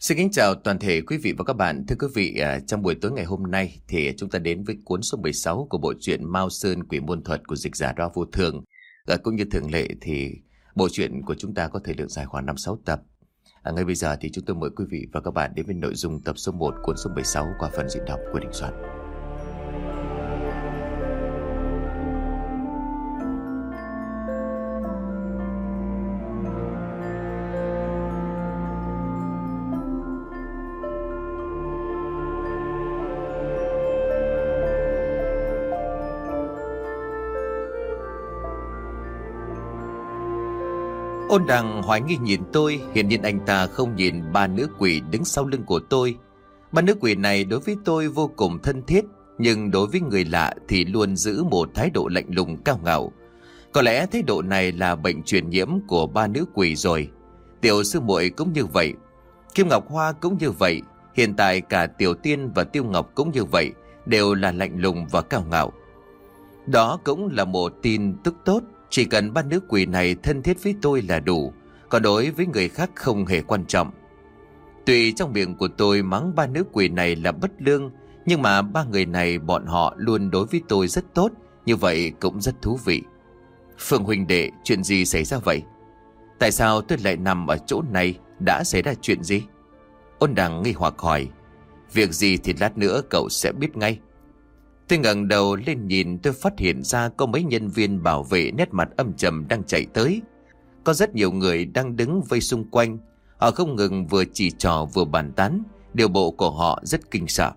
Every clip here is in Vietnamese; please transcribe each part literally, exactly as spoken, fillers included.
Xin kính chào toàn thể quý vị và các bạn. Thưa quý vị, à, trong buổi tối ngày hôm nay thì chúng ta đến với cuốn số mười sáu của bộ truyện Mao Sơn Quỷ Môn Thuật của dịch giả Đao Vô Thường. À, cũng như thường lệ thì bộ truyện của chúng ta có thời lượng dài khoảng năm sáu tập. À, ngay bây giờ thì chúng tôi mời quý vị và các bạn đến với nội dung tập số một cuốn số mười sáu qua phần diễn đọc của Đình Soạn. Ôn Đằng hoài nghi nhìn tôi, hiển nhiên anh ta không nhìn ba nữ quỷ đứng sau lưng của tôi. Ba nữ quỷ này đối với tôi vô cùng thân thiết, nhưng đối với người lạ thì luôn giữ một thái độ lạnh lùng cao ngạo. Có lẽ thái độ này là bệnh truyền nhiễm của ba nữ quỷ rồi. Tiểu sư muội cũng như vậy, Kim Ngọc Hoa cũng như vậy, hiện tại cả Tiểu Tiên và Tiêu Ngọc cũng như vậy, đều là lạnh lùng và cao ngạo. Đó cũng là một tin tức tốt. Chỉ cần ba nữ quỷ này thân thiết với tôi là đủ, còn đối với người khác không hề quan trọng. Tuy trong miệng của tôi mắng ba nữ quỷ này là bất lương, nhưng mà ba người này bọn họ luôn đối với tôi rất tốt, như vậy cũng rất thú vị. Phương huynh đệ, chuyện gì xảy ra vậy? Tại sao tôi lại nằm ở chỗ này? Đã xảy ra chuyện gì? Ôn Đằng nghi hoặc hỏi. Việc gì thì lát nữa cậu sẽ biết ngay. Tôi ngẩng đầu lên nhìn, tôi phát hiện ra có mấy nhân viên bảo vệ nét mặt âm trầm đang chạy tới. Có rất nhiều người đang đứng vây xung quanh. Họ không ngừng vừa chỉ trò vừa bàn tán, điều bộ của họ rất kinh sợ.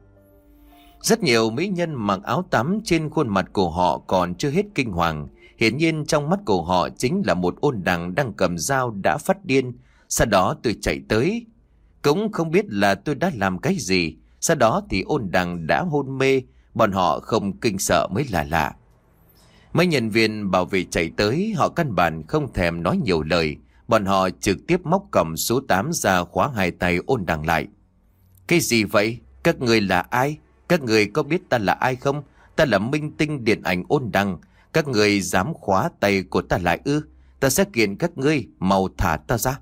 Rất nhiều mỹ nhân mặc áo tắm, trên khuôn mặt của họ còn chưa hết kinh hoàng. Hiển nhiên trong mắt của họ chính là một Ôn Đằng đang cầm dao đã phát điên. Sau đó tôi chạy tới, cũng không biết là tôi đã làm cái gì. Sau đó thì Ôn Đằng đã hôn mê. Bọn họ không kinh sợ mới là lạ. Mấy nhân viên bảo vệ chạy tới, họ căn bản không thèm nói nhiều lời. Bọn họ trực tiếp móc còng số tám ra khóa hai tay Ôn Đằng lại. Cái gì vậy? Các người là ai? Các người có biết ta là ai không? Ta là minh tinh điện ảnh Ôn Đằng. Các người dám khóa tay của ta lại ư? Ta sẽ kiện các ngươi, mau thả ta ra.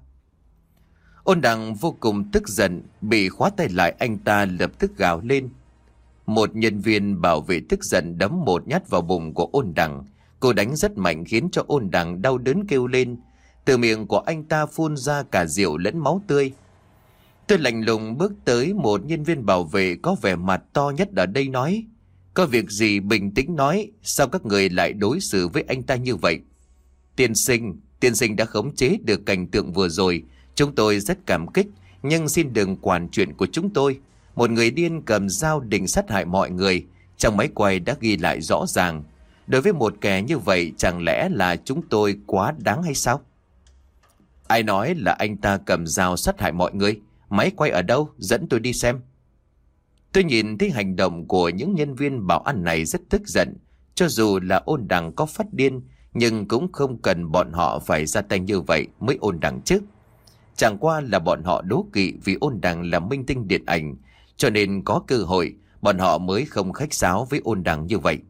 Ôn Đằng vô cùng tức giận, bị khóa tay lại anh ta lập tức gào lên. Một nhân viên bảo vệ tức giận đấm một nhát vào bụng của Ôn Đằng. Cô đánh rất mạnh khiến cho Ôn Đằng đau đớn kêu lên. Từ miệng của anh ta phun ra cả rượu lẫn máu tươi. Tôi lạnh lùng bước tới một nhân viên bảo vệ có vẻ mặt to nhất ở đây nói. Có việc gì bình tĩnh nói, sao các người lại đối xử với anh ta như vậy? Tiên sinh, tiên sinh đã khống chế được cảnh tượng vừa rồi. Chúng tôi rất cảm kích, nhưng xin đừng quản chuyện của chúng tôi. Một người điên cầm dao định sát hại mọi người, trong máy quay đã ghi lại rõ ràng. Đối với một kẻ như vậy chẳng lẽ là chúng tôi quá đáng hay sao? Ai nói là anh ta cầm dao sát hại mọi người? Máy quay ở đâu? Dẫn tôi đi xem. Tôi nhìn thấy hành động của những nhân viên bảo an này rất tức giận. Cho dù là Ôn Đằng có phát điên, nhưng cũng không cần bọn họ phải ra tay như vậy mới Ôn Đằng chứ. Chẳng qua là bọn họ đố kỵ vì Ôn Đằng là minh tinh điện ảnh, cho nên có cơ hội bọn họ mới không khách sáo với Ôn Đằng như vậy.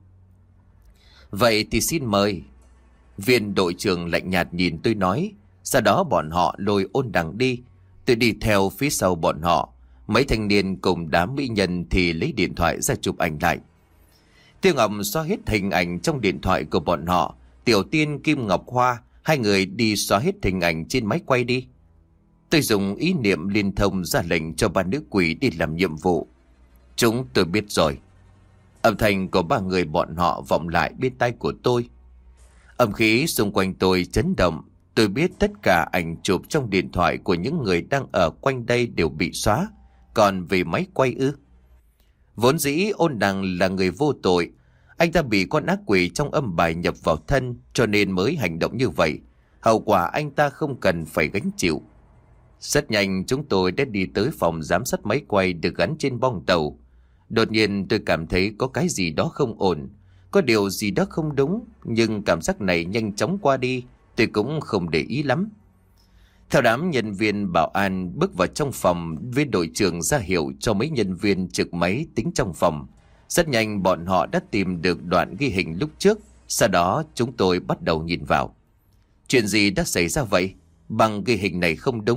Vậy thì xin mời. Viên đội trưởng lạnh nhạt nhìn tôi nói. Sau đó bọn họ lôi Ôn Đằng đi. Tôi đi theo phía sau bọn họ. Mấy thanh niên cùng đám mỹ nhân thì lấy điện thoại ra chụp ảnh lại. Tiêu Ngọc xóa hết hình ảnh trong điện thoại của bọn họ. Tiểu Tiên, Kim Ngọc Hoa, hai người đi xóa hết hình ảnh trên máy quay đi. Tôi dùng ý niệm liên thông ra lệnh cho ba nữ quỷ đi làm nhiệm vụ. Chúng tôi biết rồi. Âm thanh của ba người bọn họ vọng lại bên tai của tôi. Âm khí xung quanh tôi chấn động. Tôi biết tất cả ảnh chụp trong điện thoại của những người đang ở quanh đây đều bị xóa. Còn về máy quay ư? Vốn dĩ Ôn Đằng là người vô tội. Anh ta bị con ác quỷ trong âm bài nhập vào thân, cho nên mới hành động như vậy. Hậu quả anh ta không cần phải gánh chịu. Rất nhanh chúng tôi đã đi tới phòng giám sát máy quay được gắn trên bong tàu. Đột nhiên tôi cảm thấy có cái gì đó không ổn. Có điều gì đó không đúng. Nhưng cảm giác này nhanh chóng qua đi. Tôi cũng không để ý lắm. Theo đám nhân viên bảo an bước vào trong phòng, viên đội trưởng ra hiệu cho mấy nhân viên trực máy tính trong phòng. Rất nhanh bọn họ đã tìm được đoạn ghi hình lúc trước. Sau đó chúng tôi bắt đầu nhìn vào. Chuyện gì đã xảy ra vậy? Bằng ghi hình này không đúng.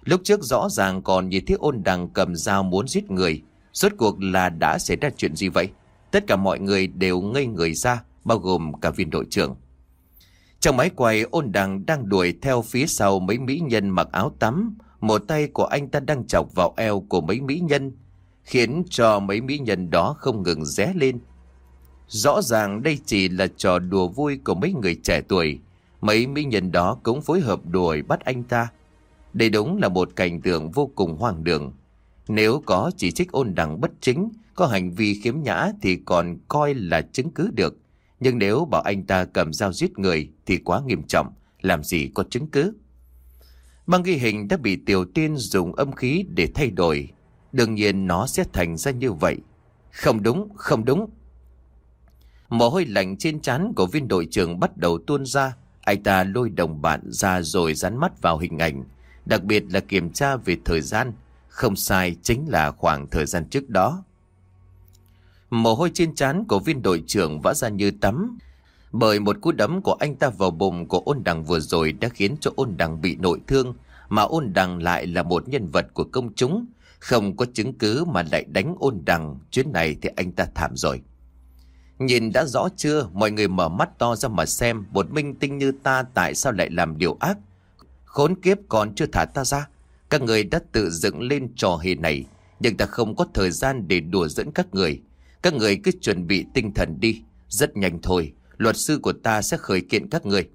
Lúc trước rõ ràng còn nhìn thấy Ôn Đằng cầm dao muốn giết người. Rốt cuộc là đã xảy ra chuyện gì vậy? Tất cả mọi người đều ngây người ra, bao gồm cả viên đội trưởng. Trong máy quay, Ôn Đằng đang đuổi theo phía sau mấy mỹ nhân mặc áo tắm. Một tay của anh ta đang chọc vào eo của mấy mỹ nhân, khiến cho mấy mỹ nhân đó không ngừng ré lên. Rõ ràng đây chỉ là trò đùa vui của mấy người trẻ tuổi. Mấy mỹ nhân đó cũng phối hợp đuổi bắt anh ta. Đây đúng là một cảnh tượng vô cùng hoang đường. Nếu có chỉ trích Ôn Đằng bất chính, có hành vi khiếm nhã thì còn coi là chứng cứ được. Nhưng nếu bảo anh ta cầm dao giết người thì quá nghiêm trọng, làm gì có chứng cứ. Băng ghi hình đã bị Tiểu Tiên dùng âm khí để thay đổi. Đương nhiên nó sẽ thành ra như vậy. Không đúng, không đúng. Mồ hôi lạnh trên trán của viên đội trưởng bắt đầu tuôn ra. Anh ta lôi đồng bạn ra rồi dán mắt vào hình ảnh. Đặc biệt là kiểm tra về thời gian. Không sai, chính là khoảng thời gian trước đó. Mồ hôi trên trán của viên đội trưởng vã ra như tắm. Bởi một cú đấm của anh ta vào bụng của Ôn Đằng vừa rồi đã khiến cho Ôn Đằng bị nội thương. Mà Ôn Đằng lại là một nhân vật của công chúng. Không có chứng cứ mà lại đánh Ôn Đằng. Chuyến này thì anh ta thảm rồi. Nhìn đã rõ chưa? Mọi người mở mắt to ra mà xem. Một minh tinh như ta tại sao lại làm điều ác? Khốn kiếp, còn chưa thả ta ra. Các người đã tự dựng lên trò hề này, nhưng ta không có thời gian để đùa dẫn các người. Các người cứ chuẩn bị tinh thần đi. Rất nhanh thôi, luật sư của ta sẽ khởi kiện các người.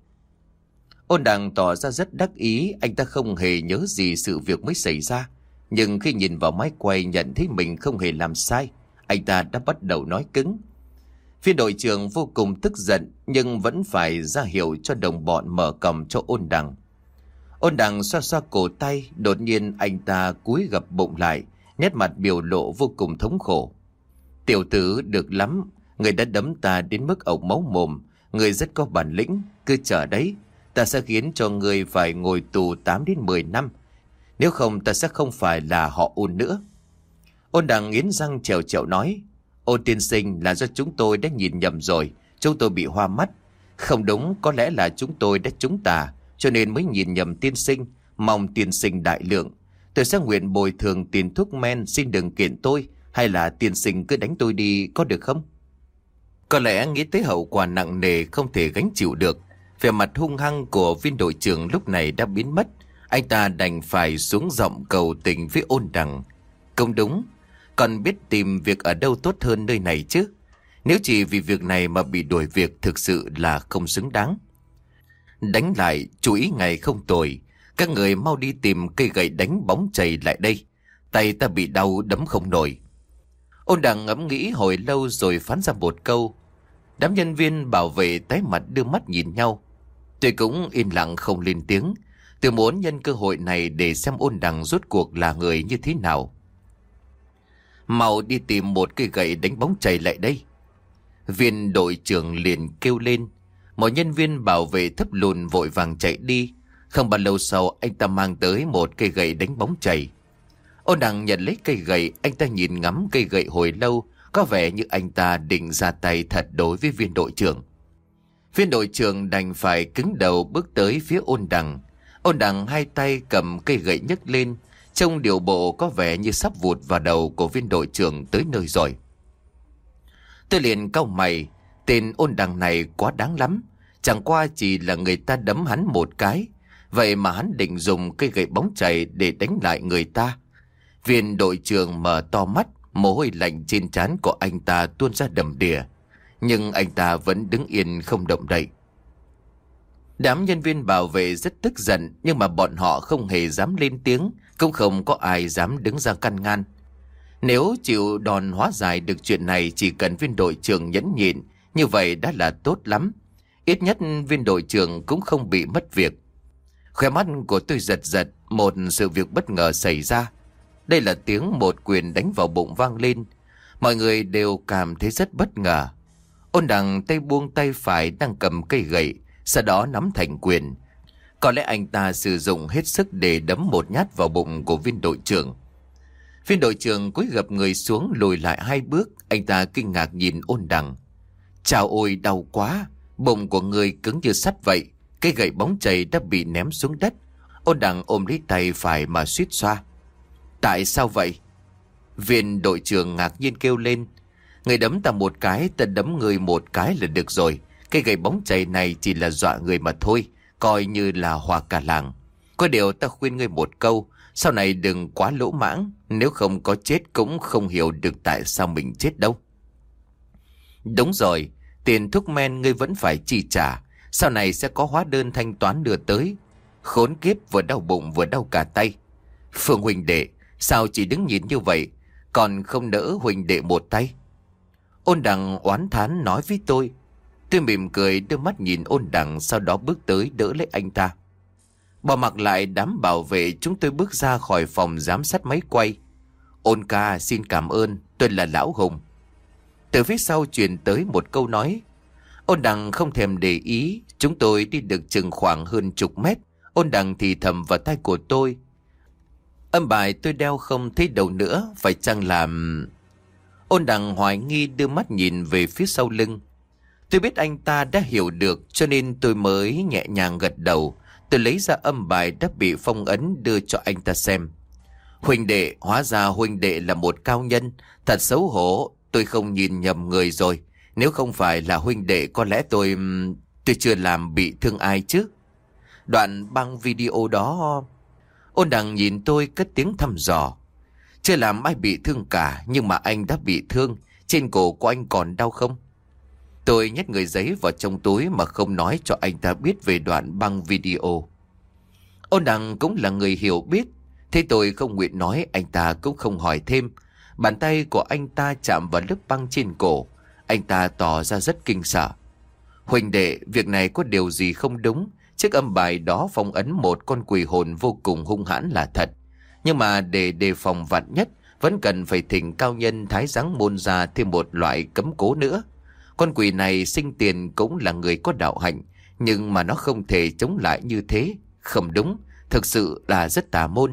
Ôn Đằng tỏ ra rất đắc ý. Anh ta không hề nhớ gì sự việc mới xảy ra. Nhưng khi nhìn vào máy quay nhận thấy mình không hề làm sai, anh ta đã bắt đầu nói cứng. Viên đội trưởng vô cùng tức giận, nhưng vẫn phải ra hiệu cho đồng bọn mở còng cho Ôn Đằng. Ôn Đằng xoa xoa cổ tay. Đột nhiên anh ta cúi gập bụng lại, nét mặt biểu lộ vô cùng thống khổ. Tiểu tử, được lắm. Người đã đấm ta đến mức ộc máu mồm. Người rất có bản lĩnh. Cứ chờ đấy. Ta sẽ khiến cho người phải ngồi tù tám đến mười năm. Nếu không ta sẽ không phải là họ Ôn nữa. Ôn Đằng nghiến răng trèo trèo nói. Ôn tiên sinh, là do chúng tôi đã nhìn nhầm rồi. Chúng tôi bị hoa mắt. Không đúng, có lẽ là chúng tôi đã trúng tà, cho nên mới nhìn nhầm tiên sinh. Mong tiên sinh đại lượng. Tôi sẽ nguyện bồi thường tiền thuốc men. Xin đừng kiện tôi. Hay là tiên sinh cứ đánh tôi đi, có được không? Có lẽ nghĩ tới hậu quả nặng nề không thể gánh chịu được, vẻ mặt hung hăng của viên đội trưởng lúc này đã biến mất. Anh ta đành phải xuống giọng cầu tình với Ôn Đằng. Không đúng, còn biết tìm việc ở đâu tốt hơn nơi này chứ. Nếu chỉ vì việc này mà bị đuổi việc, thực sự là không xứng đáng. Đánh lại, chú ý ngày không tồi. Các người mau đi tìm cây gậy đánh bóng chày lại đây. Tay ta bị đau đấm không nổi. Ôn Đằng ngẫm nghĩ hồi lâu rồi phán ra một câu. Đám nhân viên bảo vệ tái mặt đưa mắt nhìn nhau. Tôi cũng yên lặng không lên tiếng. Tôi muốn nhân cơ hội này để xem Ôn Đằng rốt cuộc là người như thế nào. Mau đi tìm một cây gậy đánh bóng chày lại đây. Viên đội trưởng liền kêu lên. Một nhân viên bảo vệ thấp lùn vội vàng chạy đi. Không bao lâu sau, anh ta mang tới một cây gậy đánh bóng chày. Ôn Đằng nhận lấy cây gậy. Anh ta nhìn ngắm cây gậy hồi lâu. Có vẻ như anh ta định ra tay thật đối với viên đội trưởng. Viên đội trưởng đành phải cứng đầu bước tới phía Ôn Đằng. Ôn Đằng hai tay cầm cây gậy nhấc lên. Trông điều bộ có vẻ như sắp vụt vào đầu của viên đội trưởng tới nơi rồi. Tôi liền cau mày. Tên Ôn Đằng này quá đáng lắm. Chẳng qua chỉ là người ta đấm hắn một cái, vậy mà hắn định dùng cây gậy bóng chày để đánh lại người ta. Viên đội trưởng mở to mắt. Mồ hôi lạnh trên trán của anh ta tuôn ra đầm đìa. Nhưng anh ta vẫn đứng yên không động đậy. Đám nhân viên bảo vệ rất tức giận, nhưng mà bọn họ không hề dám lên tiếng, cũng không có ai dám đứng ra can ngăn. Nếu chịu đòn hóa giải được chuyện này, chỉ cần viên đội trưởng nhẫn nhịn, như vậy đã là tốt lắm. Ít nhất viên đội trưởng cũng không bị mất việc. Khóe mắt của tôi giật giật, một sự việc bất ngờ xảy ra. Đây là tiếng một quyền đánh vào bụng vang lên. Mọi người đều cảm thấy rất bất ngờ. Ôn Đằng tay buông tay phải đang cầm cây gậy, sau đó nắm thành quyền. Có lẽ anh ta sử dụng hết sức để đấm một nhát vào bụng của viên đội trưởng. Viên đội trưởng cúi gập người xuống, lùi lại hai bước. Anh ta kinh ngạc nhìn Ôn Đằng. Chào ôi, đau quá. Bụng của người cứng như sắt vậy. Cây gậy bóng chày đã bị ném xuống đất. Ôn Đằng ôm lấy tay phải mà suýt xoa. Tại sao vậy? Viên đội trưởng ngạc nhiên kêu lên. Người đấm ta một cái, ta đấm người một cái là được rồi. Cái gậy bóng chày này chỉ là dọa người mà thôi, coi như là hòa cả làng. Có điều ta khuyên ngươi một câu, sau này đừng quá lỗ mãng, nếu không có chết cũng không hiểu được tại sao mình chết đâu. Đúng rồi, tiền thuốc men ngươi vẫn phải chi trả, sau này sẽ có hóa đơn thanh toán đưa tới. Khốn kiếp, vừa đau bụng vừa đau cả tay. Phương huynh đệ, sao chỉ đứng nhìn như vậy, còn không đỡ huynh đệ một tay? Ôn Đằng oán thán nói với tôi. Tôi mỉm cười đưa mắt nhìn Ôn Đằng, sau đó bước tới đỡ lấy anh ta. Bỏ mặc lại đám bảo vệ, chúng tôi bước ra khỏi phòng giám sát máy quay. Ôn ca xin cảm ơn, tôi là Lão Hùng. Từ phía sau truyền tới một câu nói. Ôn Đằng không thèm để ý. Chúng tôi đi được chừng khoảng hơn chục mét. Ôn Đằng thì thầm vào tai của tôi. Âm bài tôi đeo không thấy đâu nữa, phải chăng làm... Ôn Đằng hoài nghi đưa mắt nhìn về phía sau lưng. Tôi biết anh ta đã hiểu được, cho nên tôi mới nhẹ nhàng gật đầu. Tôi lấy ra âm bài đã bị phong ấn đưa cho anh ta xem. Huynh đệ, hóa ra huynh đệ là một cao nhân. Thật xấu hổ, tôi không nhìn nhầm người rồi. Nếu không phải là huynh đệ, có lẽ tôi... Tôi chưa làm bị thương ai chứ. Đoạn băng video đó... Ôn Đằng nhìn tôi cất tiếng thăm dò. Chưa làm ai bị thương cả, nhưng mà anh đã bị thương. Trên cổ của anh còn đau không? Tôi nhét người giấy vào trong túi mà không nói cho anh ta biết về đoạn băng video. Ôn Đằng cũng là người hiểu biết. Thế tôi không nguyện nói, anh ta cũng không hỏi thêm. Bàn tay của anh ta chạm vào lớp băng trên cổ. Anh ta tỏ ra rất kinh sợ. Huynh đệ, việc này có điều gì không đúng? Chiếc âm bài đó phong ấn một con quỷ hồn vô cùng hung hãn là thật. Nhưng mà để đề phòng vạn nhất, vẫn cần phải thỉnh cao nhân Thái Giáng Môn ra thêm một loại cấm cố nữa. Con quỷ này sinh tiền cũng là người có đạo hạnh, nhưng mà nó không thể chống lại như thế. Không đúng, thực sự là rất tà môn.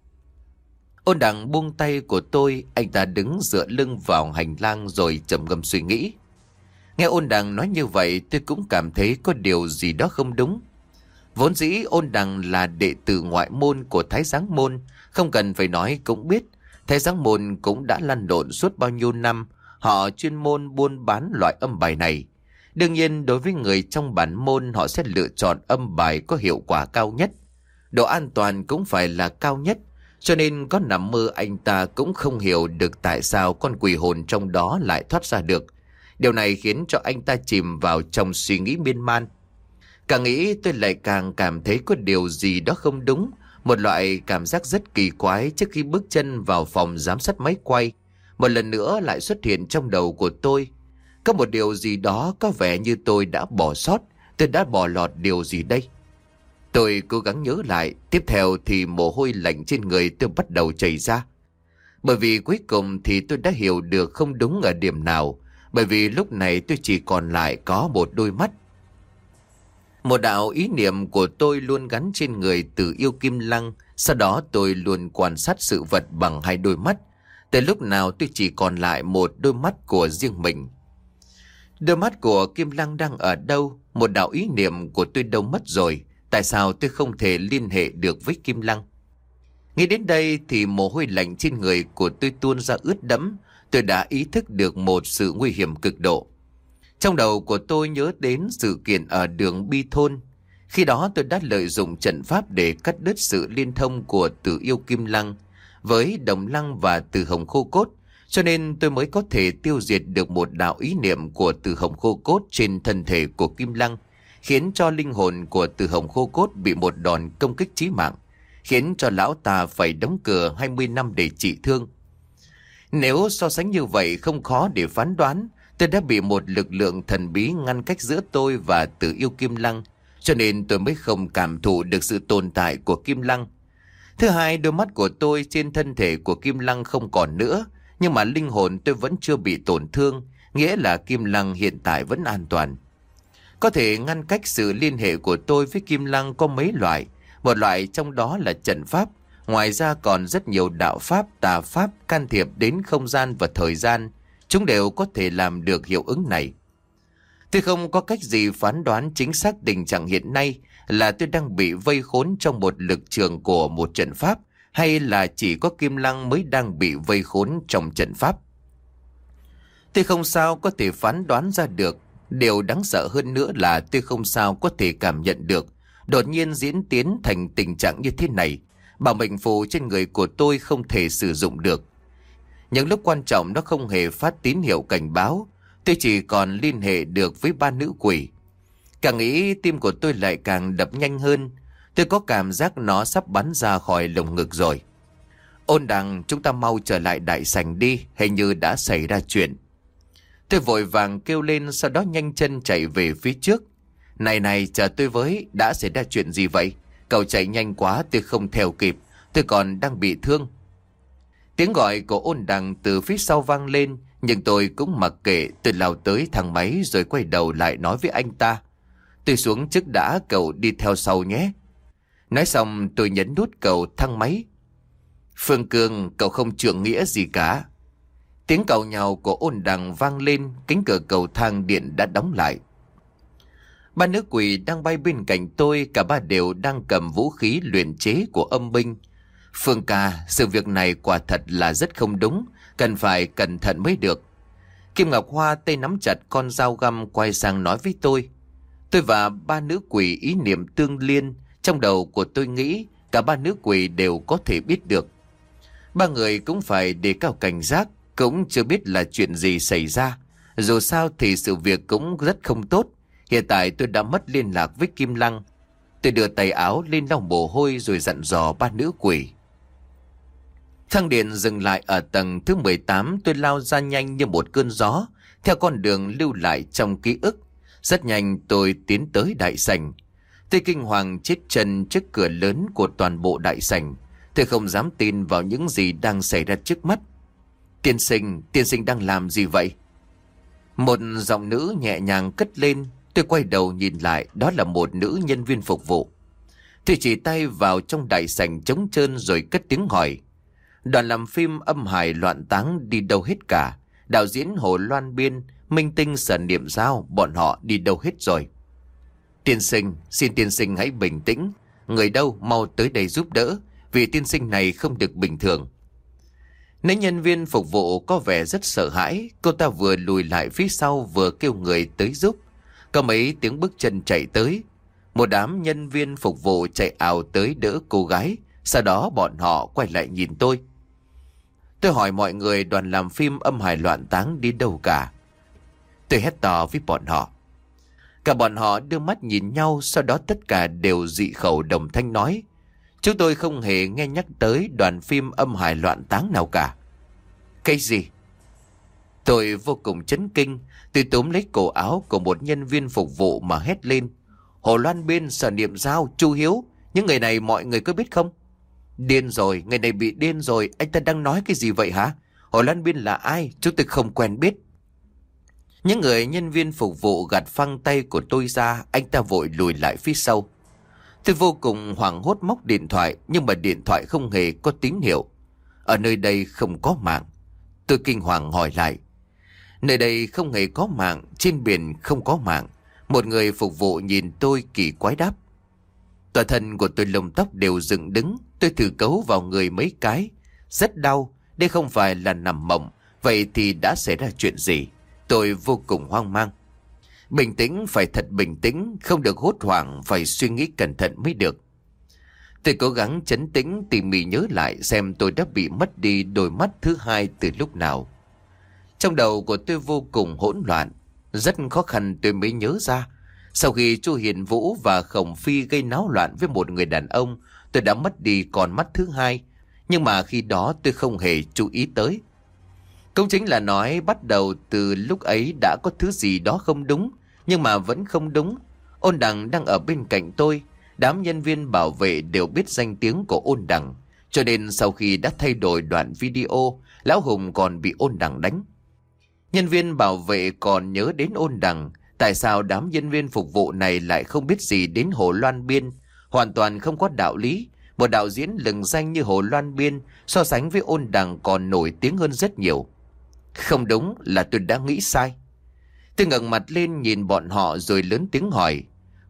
Ôn Đằng buông tay của tôi, anh ta đứng dựa lưng vào hành lang rồi trầm ngâm suy nghĩ. Nghe Ôn Đằng nói như vậy, tôi cũng cảm thấy có điều gì đó không đúng. Vốn dĩ Ôn Đằng là đệ tử ngoại môn của Thái Giáng Môn, không cần phải nói cũng biết. Thái Giáng Môn cũng đã lăn lộn suốt bao nhiêu năm, họ chuyên môn buôn bán loại âm bài này. Đương nhiên đối với người trong bản môn, họ sẽ lựa chọn âm bài có hiệu quả cao nhất. Độ an toàn cũng phải là cao nhất. Cho nên có nằm mơ anh ta cũng không hiểu được tại sao con quỷ hồn trong đó lại thoát ra được. Điều này khiến cho anh ta chìm vào trong suy nghĩ miên man. Càng nghĩ tôi lại càng cảm thấy có điều gì đó không đúng. Một loại cảm giác rất kỳ quái trước khi bước chân vào phòng giám sát máy quay. Một lần nữa lại xuất hiện trong đầu của tôi. Có một điều gì đó có vẻ như tôi đã bỏ sót. Tôi đã bỏ lọt điều gì đây? Tôi cố gắng nhớ lại. Tiếp theo thì mồ hôi lạnh trên người tôi bắt đầu chảy ra. Bởi vì cuối cùng thì tôi đã hiểu được không đúng ở điểm nào. Bởi vì lúc này tôi chỉ còn lại có một đôi mắt. Một đạo ý niệm của tôi luôn gắn trên người Từ Yêu Kim Lăng. Sau đó tôi luôn quan sát sự vật bằng hai đôi mắt. Từ lúc nào tôi chỉ còn lại một đôi mắt của riêng mình. Đôi mắt của Kim Lăng đang ở đâu? Một đạo ý niệm của tôi đâu mất rồi? Tại sao tôi không thể liên hệ được với Kim Lăng? Nghĩ đến đây thì mồ hôi lạnh trên người của tôi tuôn ra ướt đẫm. Tôi đã ý thức được một sự nguy hiểm cực độ. Trong đầu của tôi nhớ đến sự kiện ở đường Bi Thôn. Khi đó tôi đã lợi dụng trận pháp để cắt đứt sự liên thông của Từ Yêu Kim Lăng với Đồng Lăng và Từ Hồng Khô Cốt. Cho nên tôi mới có thể tiêu diệt được một đạo ý niệm của Từ Hồng Khô Cốt trên thân thể của Kim Lăng, khiến cho linh hồn của Từ Hồng Khô Cốt bị một đòn công kích chí mạng, khiến cho lão ta phải đóng cửa hai mươi năm để trị thương. Nếu so sánh như vậy không khó để phán đoán, tôi đã bị một lực lượng thần bí ngăn cách giữa tôi và Từ Yêu Kim Lăng, cho nên tôi mới không cảm thụ được sự tồn tại của Kim Lăng. Thứ hai, đôi mắt của tôi trên thân thể của Kim Lăng không còn nữa, nhưng mà linh hồn tôi vẫn chưa bị tổn thương, nghĩa là Kim Lăng hiện tại vẫn an toàn. Có thể ngăn cách sự liên hệ của tôi với Kim Lăng có mấy loại, một loại trong đó là trận pháp, ngoài ra còn rất nhiều đạo pháp, tà pháp can thiệp đến không gian và thời gian, chúng đều có thể làm được hiệu ứng này. Tôi không có cách gì phán đoán chính xác tình trạng hiện nay, là tôi đang bị vây khốn trong một lực trường của một trận pháp, hay là chỉ có Kim Lăng mới đang bị vây khốn trong trận pháp. Tôi không sao có thể phán đoán ra được. Điều đáng sợ hơn nữa là tôi không sao có thể cảm nhận được đột nhiên diễn tiến thành tình trạng như thế này. Bảo mệnh phù trên người của tôi không thể sử dụng được. Những lúc quan trọng nó không hề phát tín hiệu cảnh báo. Tôi chỉ còn liên hệ được với ba nữ quỷ. Càng nghĩ tim của tôi lại càng đập nhanh hơn. Tôi có cảm giác nó sắp bắn ra khỏi lồng ngực rồi. Ôn Đằng, chúng ta mau trở lại đại sảnh đi, hình như đã xảy ra chuyện. Tôi vội vàng kêu lên, sau đó nhanh chân chạy về phía trước. Này này, chờ tôi với, đã xảy ra chuyện gì vậy? Cậu chạy nhanh quá, tôi không theo kịp, tôi còn đang bị thương. Tiếng gọi của Ôn Đằng từ phía sau vang lên, nhưng tôi cũng mặc kệ. Tôi lao tới thang máy rồi quay đầu lại nói với anh ta: Tôi xuống trước đã, cậu đi theo sau nhé. Nói xong tôi nhấn nút cầu thang máy. Phương Cương, cậu không trượng nghĩa gì cả. Tiếng càu nhàu của Ôn Đằng vang lên, cánh cửa cầu thang điện đã đóng lại. Ba nữ quỷ đang bay bên cạnh tôi, cả ba đều đang cầm vũ khí luyện chế của âm binh. Phương ca, sự việc này quả thật là rất không đúng, cần phải cẩn thận mới được. Kim Ngọc Hoa tay nắm chặt con dao găm quay sang nói với tôi. Tôi và ba nữ quỷ ý niệm tương liên, trong đầu của tôi nghĩ cả ba nữ quỷ đều có thể biết được. Ba người cũng phải đề cao cảnh giác, cũng chưa biết là chuyện gì xảy ra. Dù sao thì sự việc cũng rất không tốt. Hiện tại tôi đã mất liên lạc với Kim Lăng. Tôi đưa tay áo lên lau mồ hôi rồi dặn dò ba nữ quỷ. Thang điện dừng lại ở tầng thứ mười tám. Tôi lao ra nhanh như một cơn gió, theo con đường lưu lại trong ký ức. Rất nhanh tôi tiến tới đại sảnh. Tôi kinh hoàng chết chân trước cửa lớn của toàn bộ đại sảnh. Tôi không dám tin vào những gì đang xảy ra trước mắt. Tiên sinh, tiên sinh đang làm gì vậy? Một giọng nữ nhẹ nhàng cất lên. Tôi quay đầu nhìn lại, đó là một nữ nhân viên phục vụ. Tôi chỉ tay vào trong đại sảnh trống trơn rồi cất tiếng hỏi. Đoàn làm phim Âm Hải Loạn Táng đi đâu hết cả? Đạo diễn Hồ Loan Biên, Minh Tinh, Sở Niệm Giao, bọn họ đi đâu hết rồi? Tiên sinh, xin tiên sinh hãy bình tĩnh. Người đâu mau tới đây giúp đỡ, vì tiên sinh này không được bình thường. Nữ nhân viên phục vụ có vẻ rất sợ hãi. Cô ta vừa lùi lại phía sau vừa kêu người tới giúp. Có mấy tiếng bước chân chạy tới. Một đám nhân viên phục vụ chạy ào tới đỡ cô gái. Sau đó bọn họ quay lại nhìn tôi. Tôi hỏi mọi người đoàn làm phim Âm Hải Loạn Táng đi đâu cả. Tôi hét to với bọn họ. Cả bọn họ đưa mắt nhìn nhau, sau đó tất cả đều dị khẩu đồng thanh nói. Chúng tôi không hề nghe nhắc tới đoàn phim Âm Hải Loạn Táng nào cả. Cái gì? Tôi vô cùng chấn kinh. Tôi túm lấy cổ áo của một nhân viên phục vụ mà hét lên. Hồ Loan Biên, Sở Niệm Giao, Chu Hiếu, những người này mọi người có biết không? Điên rồi, người này bị điên rồi. Anh ta đang nói cái gì vậy hả? Hồ Loan Biên là ai? Chúng tôi không quen biết. Những người nhân viên phục vụ gạt phăng tay của tôi ra. Anh ta vội lùi lại phía sau. Tôi vô cùng hoảng hốt móc điện thoại, nhưng mà điện thoại không hề có tín hiệu. Ở nơi đây không có mạng. Tôi kinh hoàng hỏi lại. Nơi đây không hề có mạng, trên biển không có mạng. Một người phục vụ nhìn tôi kỳ quái đáp. Toàn thân của tôi lông tóc đều dựng đứng. Tôi thử cấu vào người mấy cái. Rất đau, đây không phải là nằm mộng. Vậy thì đã xảy ra chuyện gì? Tôi vô cùng hoang mang. Bình tĩnh, phải thật bình tĩnh, không được hốt hoảng, phải suy nghĩ cẩn thận mới được. Tôi cố gắng trấn tĩnh, tỉ mỉ nhớ lại xem tôi đã bị mất đi đôi mắt thứ hai từ lúc nào. Trong đầu của tôi vô cùng hỗn loạn, rất khó khăn tôi mới nhớ ra. Sau khi Chu Hiền Vũ và Khổng Phi gây náo loạn với một người đàn ông, tôi đã mất đi con mắt thứ hai, nhưng mà khi đó tôi không hề chú ý tới. Cũng chính là nói bắt đầu từ lúc ấy đã có thứ gì đó không đúng, nhưng mà vẫn không đúng. Ôn Đằng đang ở bên cạnh tôi. Đám nhân viên bảo vệ đều biết danh tiếng của Ôn Đằng, cho nên sau khi đã thay đổi đoạn video, Lão Hùng còn bị Ôn Đằng đánh. Nhân viên bảo vệ còn nhớ đến Ôn Đằng. Tại sao đám nhân viên phục vụ này lại không biết gì đến Hồ Loan Biên? Hoàn toàn không có đạo lý. Một đạo diễn lừng danh như Hồ Loan Biên so sánh với Ôn Đằng còn nổi tiếng hơn rất nhiều. Không đúng, là tôi đã nghĩ sai. Tôi ngẩng mặt lên nhìn bọn họ rồi lớn tiếng hỏi.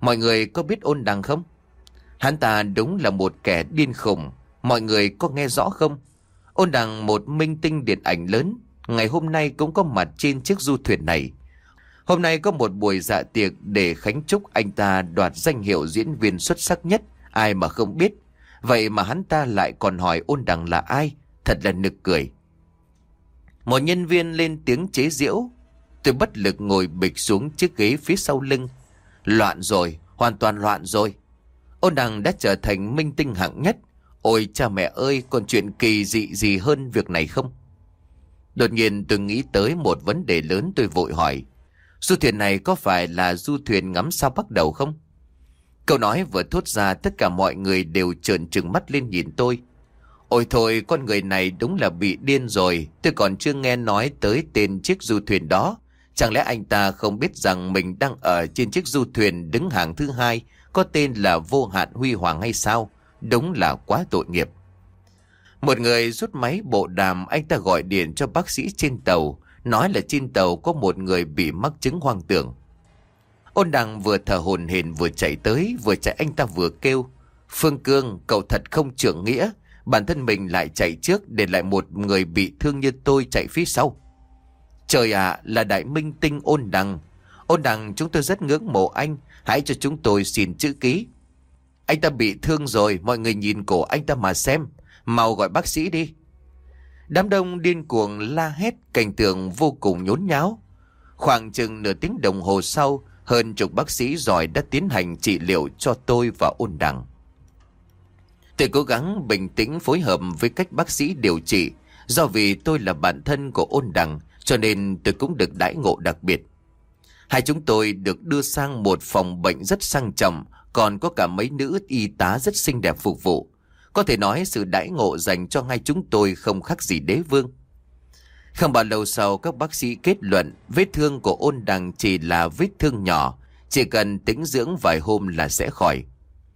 Mọi người có biết Ôn Đằng không? Hắn ta đúng là một kẻ điên khùng. Mọi người có nghe rõ không? Ôn Đằng, một minh tinh điện ảnh lớn, ngày hôm nay cũng có mặt trên chiếc du thuyền này. Hôm nay có một buổi dạ tiệc để khánh chúc anh ta đoạt danh hiệu diễn viên xuất sắc nhất, ai mà không biết. Vậy mà hắn ta lại còn hỏi Ôn Đằng là ai, thật là nực cười. Một nhân viên lên tiếng chế giễu. Tôi bất lực ngồi bịch xuống chiếc ghế phía sau lưng. Loạn rồi, hoàn toàn loạn rồi. Ôn Đằng đã trở thành minh tinh hạng nhất. Ôi cha mẹ ơi, còn chuyện kỳ dị gì hơn việc này không? Đột nhiên tôi nghĩ tới một vấn đề lớn, tôi vội hỏi. Du thuyền này có phải là du thuyền ngắm sao Bắc Đầu không? Câu nói vừa thốt ra, tất cả mọi người đều trợn trừng mắt lên nhìn tôi. Ôi thôi, con người này đúng là bị điên rồi. Tôi còn chưa nghe nói tới tên chiếc du thuyền đó. Chẳng lẽ anh ta không biết rằng mình đang ở trên chiếc du thuyền đứng hàng thứ hai, có tên là Vô Hạn Huy Hoàng hay sao? Đúng là quá tội nghiệp. Một người rút máy bộ đàm, anh ta gọi điện cho bác sĩ trên tàu, nói là trên tàu có một người bị mắc chứng hoang tưởng. Ôn Đằng vừa thở hổn hển vừa chạy tới, vừa chạy anh ta vừa kêu. Phương Cương, cậu thật không trưởng nghĩa. Bản thân mình lại chạy trước, để lại một người bị thương như tôi chạy phía sau. Trời ạ, là đại minh tinh Ôn Đằng. Ôn Đằng, chúng tôi rất ngưỡng mộ anh. Hãy cho chúng tôi xin chữ ký. Anh ta bị thương rồi, mọi người nhìn cổ anh ta mà xem. Mau gọi bác sĩ đi. Đám đông điên cuồng la hét, cảnh tượng vô cùng nhốn nháo. Khoảng chừng nửa tiếng đồng hồ sau, hơn chục bác sĩ giỏi đã tiến hành trị liệu cho tôi và Ôn Đằng. Tôi cố gắng bình tĩnh phối hợp với cách bác sĩ điều trị. Do vì tôi là bạn thân của Ôn Đằng, cho nên tôi cũng được đãi ngộ đặc biệt. Hai chúng tôi được đưa sang một phòng bệnh rất sang trọng, còn có cả mấy nữ y tá rất xinh đẹp phục vụ. Có thể nói sự đãi ngộ dành cho hai chúng tôi không khác gì đế vương. Không bao lâu sau, các bác sĩ kết luận vết thương của Ôn Đằng chỉ là vết thương nhỏ, chỉ cần tĩnh dưỡng vài hôm là sẽ khỏi.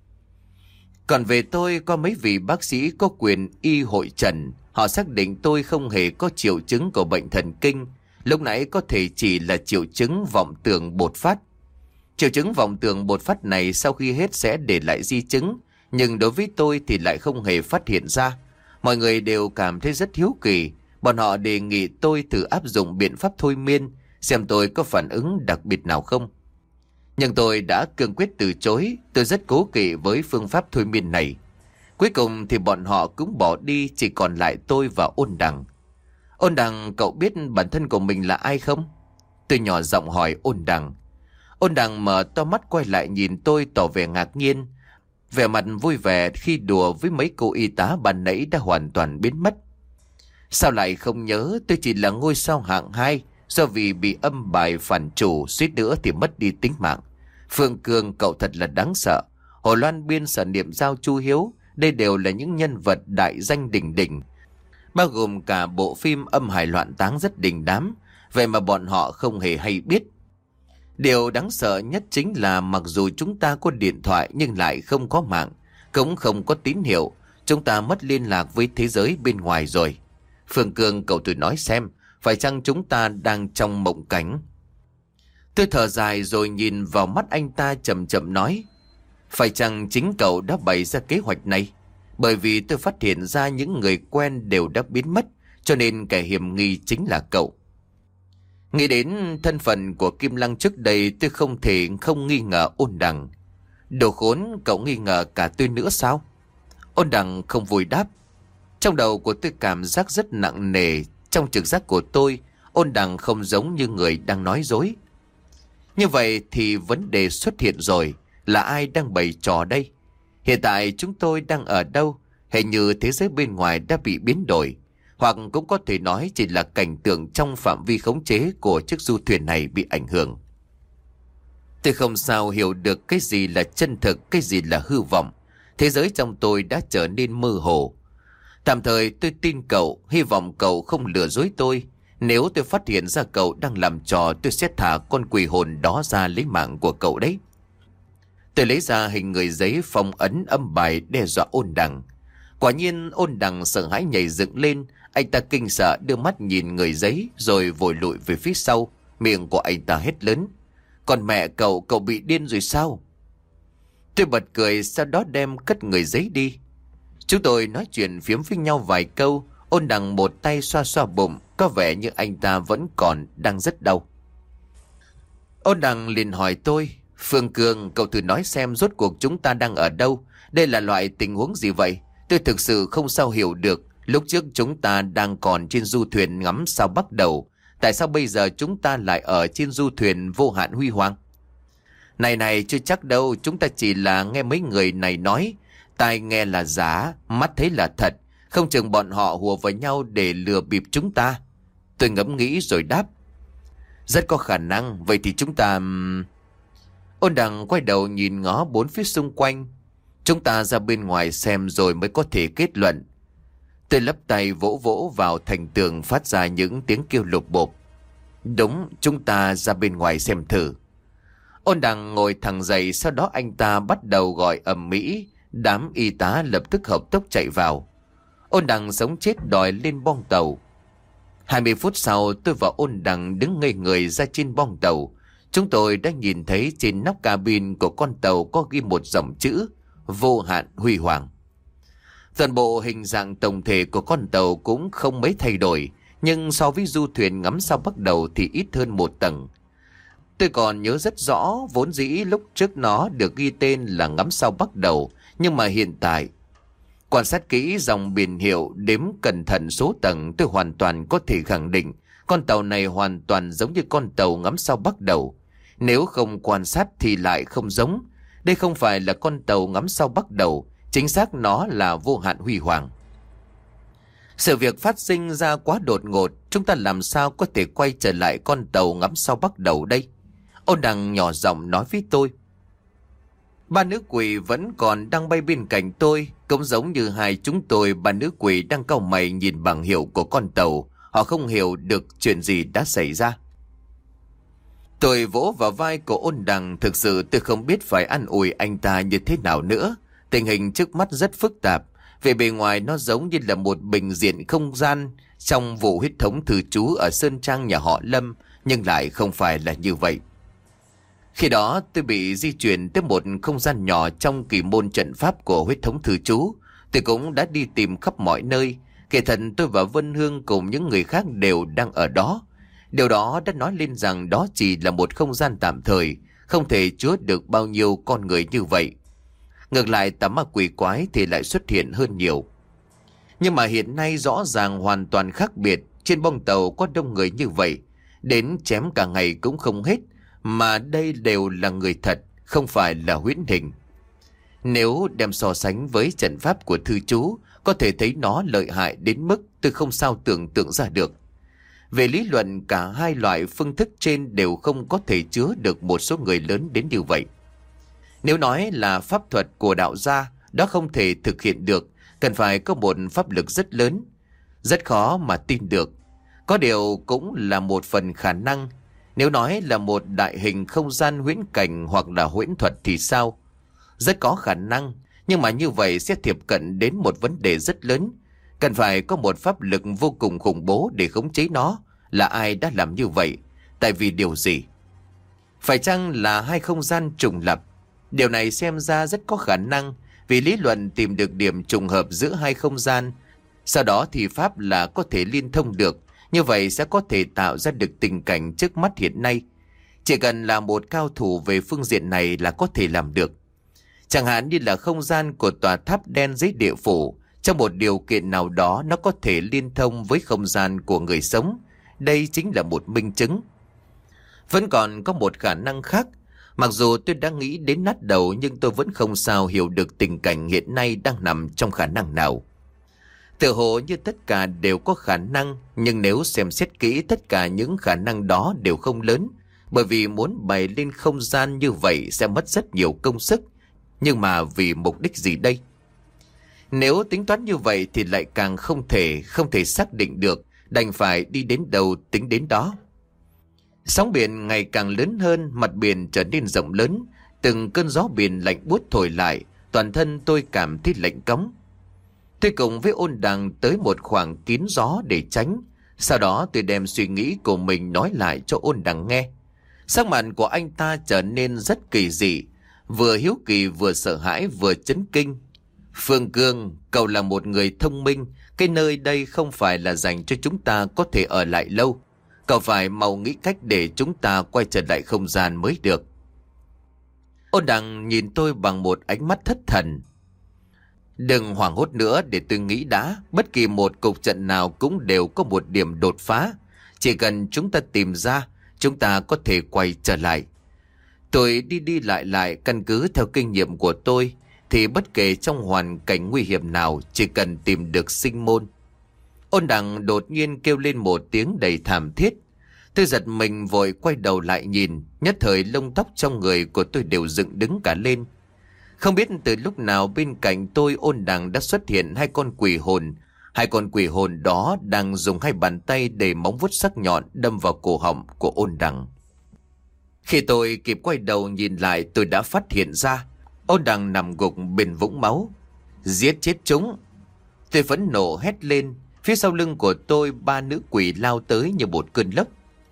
Còn về tôi, có mấy vị bác sĩ có quyền y hội trần. Họ xác định tôi không hề có triệu chứng của bệnh thần kinh. Lúc nãy có thể chỉ là triệu chứng vọng tưởng bột phát. Triệu chứng vọng tưởng bột phát này sau khi hết sẽ để lại di chứng, nhưng đối với tôi thì lại không hề phát hiện ra. Mọi người đều cảm thấy rất hiếu kỳ. Bọn họ đề nghị tôi thử áp dụng biện pháp thôi miên, xem tôi có phản ứng đặc biệt nào không. Nhưng tôi đã cương quyết từ chối. Tôi rất cố kỵ với phương pháp thôi miên này. Cuối cùng thì bọn họ cũng bỏ đi, chỉ còn lại tôi và Ôn Đằng. Ôn Đằng, cậu biết bản thân của mình là ai không? Tôi nhỏ giọng hỏi Ôn Đằng. Ôn Đằng mở to mắt quay lại nhìn tôi tỏ vẻ ngạc nhiên. Vẻ mặt vui vẻ khi đùa với mấy cô y tá ban nãy đã hoàn toàn biến mất. Sao lại không nhớ, tôi chỉ là ngôi sao hạng hai, do vì bị âm bài phản chủ suýt nữa thì mất đi tính mạng. Phương Cương, cậu thật là đáng sợ. Hồ Loan Biên, Sở Niệm Giao, Chu Hiếu, đây đều là những nhân vật đại danh đỉnh đỉnh, bao gồm cả bộ phim Âm Hài Loạn Táng rất đình đám. Vậy mà bọn họ không hề hay biết. Điều đáng sợ nhất chính là mặc dù chúng ta có điện thoại nhưng lại không có mạng, cũng không có tín hiệu. Chúng ta mất liên lạc với thế giới bên ngoài rồi. Phương Cương, cậu thử nói xem, phải chăng chúng ta đang trong mộng cảnh? Tôi thở dài rồi nhìn vào mắt anh ta chậm chậm nói. Phải chăng chính cậu đã bày ra kế hoạch này? Bởi vì tôi phát hiện ra những người quen đều đã biến mất, cho nên kẻ hiểm nghi chính là cậu. Nghĩ đến thân phận của Kim Lăng trước đây, tôi không thể không nghi ngờ Ôn Đằng. Đồ khốn, cậu nghi ngờ cả tôi nữa sao? Ôn Đằng không vui đáp. Trong đầu của tôi cảm giác rất nặng nề. Trong trực giác của tôi, Ôn Đằng không giống như người đang nói dối. Như vậy thì vấn đề xuất hiện rồi. Là ai đang bày trò đây? Hiện tại chúng tôi đang ở đâu? Hình như thế giới bên ngoài đã bị biến đổi. Hoặc cũng có thể nói chỉ là cảnh tượng trong phạm vi khống chế của chiếc du thuyền này bị ảnh hưởng. Tôi không sao hiểu được cái gì là chân thực, cái gì là hư vọng. Thế giới trong tôi đã trở nên mơ hồ. Tạm thời tôi tin cậu, hy vọng cậu không lừa dối tôi. Nếu tôi phát hiện ra cậu đang làm trò, tôi sẽ thả con quỷ hồn đó ra lấy mạng của cậu đấy. Tôi lấy ra hình người giấy phong ấn âm bài đe dọa Ôn Đằng. Quả nhiên Ôn Đằng sợ hãi nhảy dựng lên. Anh ta kinh sợ đưa mắt nhìn người giấy rồi vội lùi về phía sau. Miệng của anh ta hét lớn. Còn mẹ cậu, cậu bị điên rồi sao? Tôi bật cười, sau đó đem cất người giấy đi. Chúng tôi nói chuyện phiếm với nhau vài câu. Ôn Đằng một tay xoa xoa bụng, có vẻ như anh ta vẫn còn đang rất đau. Ôn Đằng liền hỏi tôi: Phương Cường, cậu thử nói xem rốt cuộc chúng ta đang ở đâu? Đây là loại tình huống gì vậy? Tôi thực sự không sao hiểu được. Lúc trước chúng ta đang còn trên du thuyền ngắm sao Bắc Đầu, tại sao bây giờ chúng ta lại ở trên du thuyền Vô Hạn Huy Hoàng? Này này, chưa chắc đâu, chúng ta chỉ là nghe mấy người này nói. Tai nghe là giả, mắt thấy là thật. Không chừng bọn họ hùa với nhau để lừa bịp chúng ta. Tôi ngẫm nghĩ rồi đáp: Rất có khả năng, vậy thì chúng ta... Ôn Đằng quay đầu nhìn ngó bốn phía xung quanh. Chúng ta ra bên ngoài xem rồi mới có thể kết luận. Tôi lấp tay vỗ vỗ vào thành tường, phát ra những tiếng kêu lục bộp. Đúng, chúng ta ra bên ngoài xem thử. Ôn Đằng ngồi thẳng dậy, sau đó anh ta bắt đầu gọi ầm ĩ. Đám y tá lập tức hợp tốc chạy vào. Ôn Đằng sống chết đòi lên bong tàu. Hai mươi phút sau, tôi và Ôn Đằng đứng ngây người ra trên bong tàu. Chúng tôi đã nhìn thấy trên nóc cabin của con tàu có ghi một dòng chữ: Vô Hạn Huy Hoàng. Toàn bộ hình dạng tổng thể của con tàu cũng không mấy thay đổi, nhưng so với du thuyền ngắm sao Bắc Đầu thì ít hơn một tầng. Tôi còn nhớ rất rõ, vốn dĩ lúc trước nó được ghi tên là ngắm sao Bắc Đầu, nhưng mà hiện tại, quan sát kỹ dòng biển hiệu, đếm cẩn thận số tầng, tôi hoàn toàn có thể khẳng định con tàu này hoàn toàn giống như con tàu ngắm sao Bắc Đầu. Nếu không quan sát thì lại không giống. Đây không phải là con tàu ngắm sao Bắc Đầu, chính xác nó là Vô Hạn Huy Hoàng. Sự việc phát sinh ra quá đột ngột, chúng ta làm sao có thể quay trở lại con tàu ngắm sao Bắc Đầu đây? Ôn Đằng nhỏ giọng nói với tôi. Ba nữ quỷ vẫn còn đang bay bên cạnh tôi, cũng giống như hai chúng tôi. Ba nữ quỷ đang cau mày nhìn bảng hiệu của con tàu. Họ không hiểu được chuyện gì đã xảy ra. Tôi vỗ vào vai của Ôn Đằng. Thực sự tôi không biết phải an ủi anh ta như thế nào nữa. Tình hình trước mắt rất phức tạp. Về bề ngoài nó giống như là một bình diện không gian trong vụ huyết thống thư trú ở Sơn Trang nhà họ Lâm, nhưng lại không phải là như vậy. Khi đó tôi bị di chuyển tới một không gian nhỏ trong kỳ môn trận pháp của huyết thống thư trú. Tôi cũng đã đi tìm khắp mọi nơi. Kể thật, tôi và Vân Hương cùng những người khác đều đang ở đó. Điều đó đã nói lên rằng đó chỉ là một không gian tạm thời, không thể chứa được bao nhiêu con người như vậy. Ngược lại, tà ma quỷ quái thì lại xuất hiện hơn nhiều. Nhưng mà hiện nay rõ ràng hoàn toàn khác biệt. Trên bong tàu có đông người như vậy, đến chém cả ngày cũng không hết. Mà đây đều là người thật, không phải là huyễn hình. Nếu đem so sánh với trận pháp của thư chú, có thể thấy nó lợi hại đến mức tôi không sao tưởng tượng ra được. Về lý luận, cả hai loại phương thức trên đều không có thể chứa được một số người lớn đến như vậy. Nếu nói là pháp thuật của đạo gia, đó không thể thực hiện được, cần phải có một pháp lực rất lớn. Rất khó mà tin được. Có điều cũng là một phần khả năng. Nếu nói là một đại hình không gian huyễn cảnh hoặc là huyễn thuật thì sao? Rất có khả năng, nhưng mà như vậy sẽ tiếp cận đến một vấn đề rất lớn. Cần phải có một pháp lực vô cùng khủng bố để khống chế nó. Là ai đã làm như vậy? Tại vì điều gì? Phải chăng là hai không gian trùng lập? Điều này xem ra rất có khả năng, vì lý luận tìm được điểm trùng hợp giữa hai không gian. Sau đó thì pháp là có thể liên thông được. Như vậy sẽ có thể tạo ra được tình cảnh trước mắt hiện nay. Chỉ cần là một cao thủ về phương diện này là có thể làm được. Chẳng hạn như là không gian của tòa tháp đen dưới địa phủ, trong một điều kiện nào đó nó có thể liên thông với không gian của người sống. Đây chính là một minh chứng. Vẫn còn có một khả năng khác. Mặc dù tôi đã nghĩ đến nát đầu, nhưng tôi vẫn không sao hiểu được tình cảnh hiện nay đang nằm trong khả năng nào. Tự hồ như tất cả đều có khả năng, nhưng nếu xem xét kỹ, tất cả những khả năng đó đều không lớn. Bởi vì muốn bày lên không gian như vậy sẽ mất rất nhiều công sức. Nhưng mà vì mục đích gì đây? Nếu tính toán như vậy thì lại càng không thể, không thể xác định được, đành phải đi đến đâu tính đến đó. Sóng biển ngày càng lớn hơn, mặt biển trở nên rộng lớn. Từng cơn gió biển lạnh buốt thổi lại, toàn thân tôi cảm thấy lạnh cóng. Tôi cùng với Ôn Đằng tới một khoảng kín gió để tránh. Sau đó tôi đem suy nghĩ của mình nói lại cho Ôn Đằng nghe. Sắc mặt của anh ta trở nên rất kỳ dị. Vừa hiếu kỳ vừa sợ hãi vừa chấn kinh. Phương Cương, cậu là một người thông minh. Cái nơi đây không phải là dành cho chúng ta có thể ở lại lâu. Cậu phải mau nghĩ cách để chúng ta quay trở lại không gian mới được. Ôn Đằng nhìn tôi bằng một ánh mắt thất thần. Đừng hoảng hốt nữa, để tôi nghĩ đã. Bất kỳ một cục trận nào cũng đều có một điểm đột phá. Chỉ cần chúng ta tìm ra, chúng ta có thể quay trở lại. Tôi đi đi lại lại, căn cứ theo kinh nghiệm của tôi thì bất kể trong hoàn cảnh nguy hiểm nào, chỉ cần tìm được sinh môn. Ôn Đằng đột nhiên kêu lên một tiếng đầy thảm thiết. Tôi giật mình vội quay đầu lại nhìn, nhất thời lông tóc trong người của tôi đều dựng đứng cả lên. Không biết từ lúc nào bên cạnh tôi Ôn Đằng đã xuất hiện hai con quỷ hồn. Hai con quỷ hồn đó đang dùng hai bàn tay để móng vuốt sắc nhọn đâm vào cổ họng của Ôn Đằng. Khi tôi kịp quay đầu nhìn lại, tôi đã phát hiện ra Ôn Đằng nằm gục bên vũng máu. Giết chết chúng! Tôi phẫn nộ hét lên. Phía sau lưng của tôi ba nữ quỷ lao tới như một cơn lốc.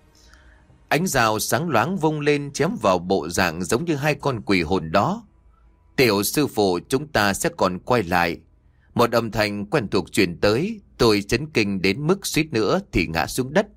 Ánh rào sáng loáng vung lên chém vào bộ dạng giống như hai con quỷ hồn đó. Tiểu sư phụ, chúng ta sẽ còn quay lại. Một âm thanh quen thuộc truyền tới. Tôi chấn kinh đến mức suýt nữa thì ngã xuống đất.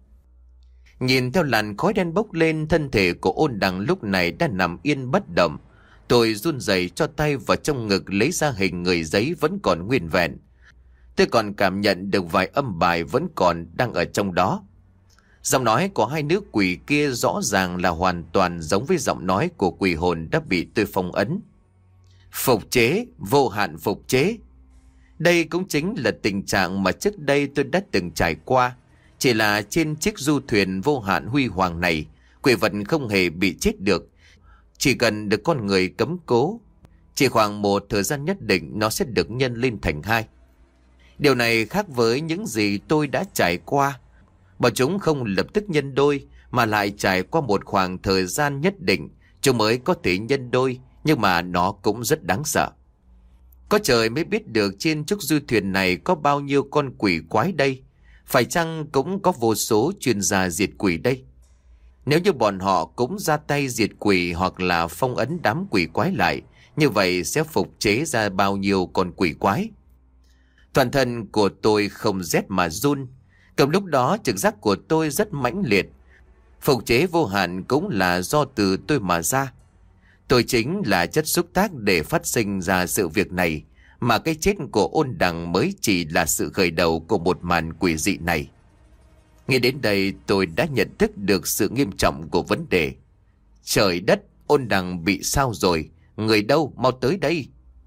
Nhìn theo làn khói đen bốc lên, thân thể của Ôn Đằng lúc này đã nằm yên bất động. Tôi run rẩy cho tay vào trong ngực lấy ra hình người giấy vẫn còn nguyên vẹn. Tôi còn cảm nhận được vài âm bài vẫn còn đang ở trong đó. Giọng nói của hai nữ quỷ kia rõ ràng là hoàn toàn giống với giọng nói của quỷ hồn đã bị tôi phong ấn. Phục chế, vô hạn phục chế. Đây cũng chính là tình trạng mà trước đây tôi đã từng trải qua. Chỉ là trên chiếc du thuyền vô hạn huy hoàng này, quỷ vật không hề bị chết được. Chỉ cần được con người cấm cố, chỉ khoảng một thời gian nhất định nó sẽ được nhân lên thành hai. Điều này khác với những gì tôi đã trải qua. Bọn chúng không lập tức nhân đôi, mà lại trải qua một khoảng thời gian nhất định chúng mới có thể nhân đôi, nhưng mà nó cũng rất đáng sợ. Có trời mới biết được trên chiếc du thuyền này có bao nhiêu con quỷ quái đây. Phải chăng cũng có vô số chuyên gia diệt quỷ đây? Nếu như bọn họ cũng ra tay diệt quỷ hoặc là phong ấn đám quỷ quái lại, như vậy sẽ phục chế ra bao nhiêu con quỷ quái? Toàn thân của tôi không rét mà run. Cùng lúc đó trực giác của tôi rất mãnh liệt. Phục chế vô hạn cũng là do từ tôi mà ra. Tôi chính là chất xúc tác để phát sinh ra sự việc này, mà cái chết của Ôn Đằng mới chỉ là sự khởi đầu của một màn quỷ dị này. Nghe đến đây tôi đã nhận thức được sự nghiêm trọng của vấn đề. Trời đất, Ôn Đằng bị sao rồi? Người đâu? Mau tới đây!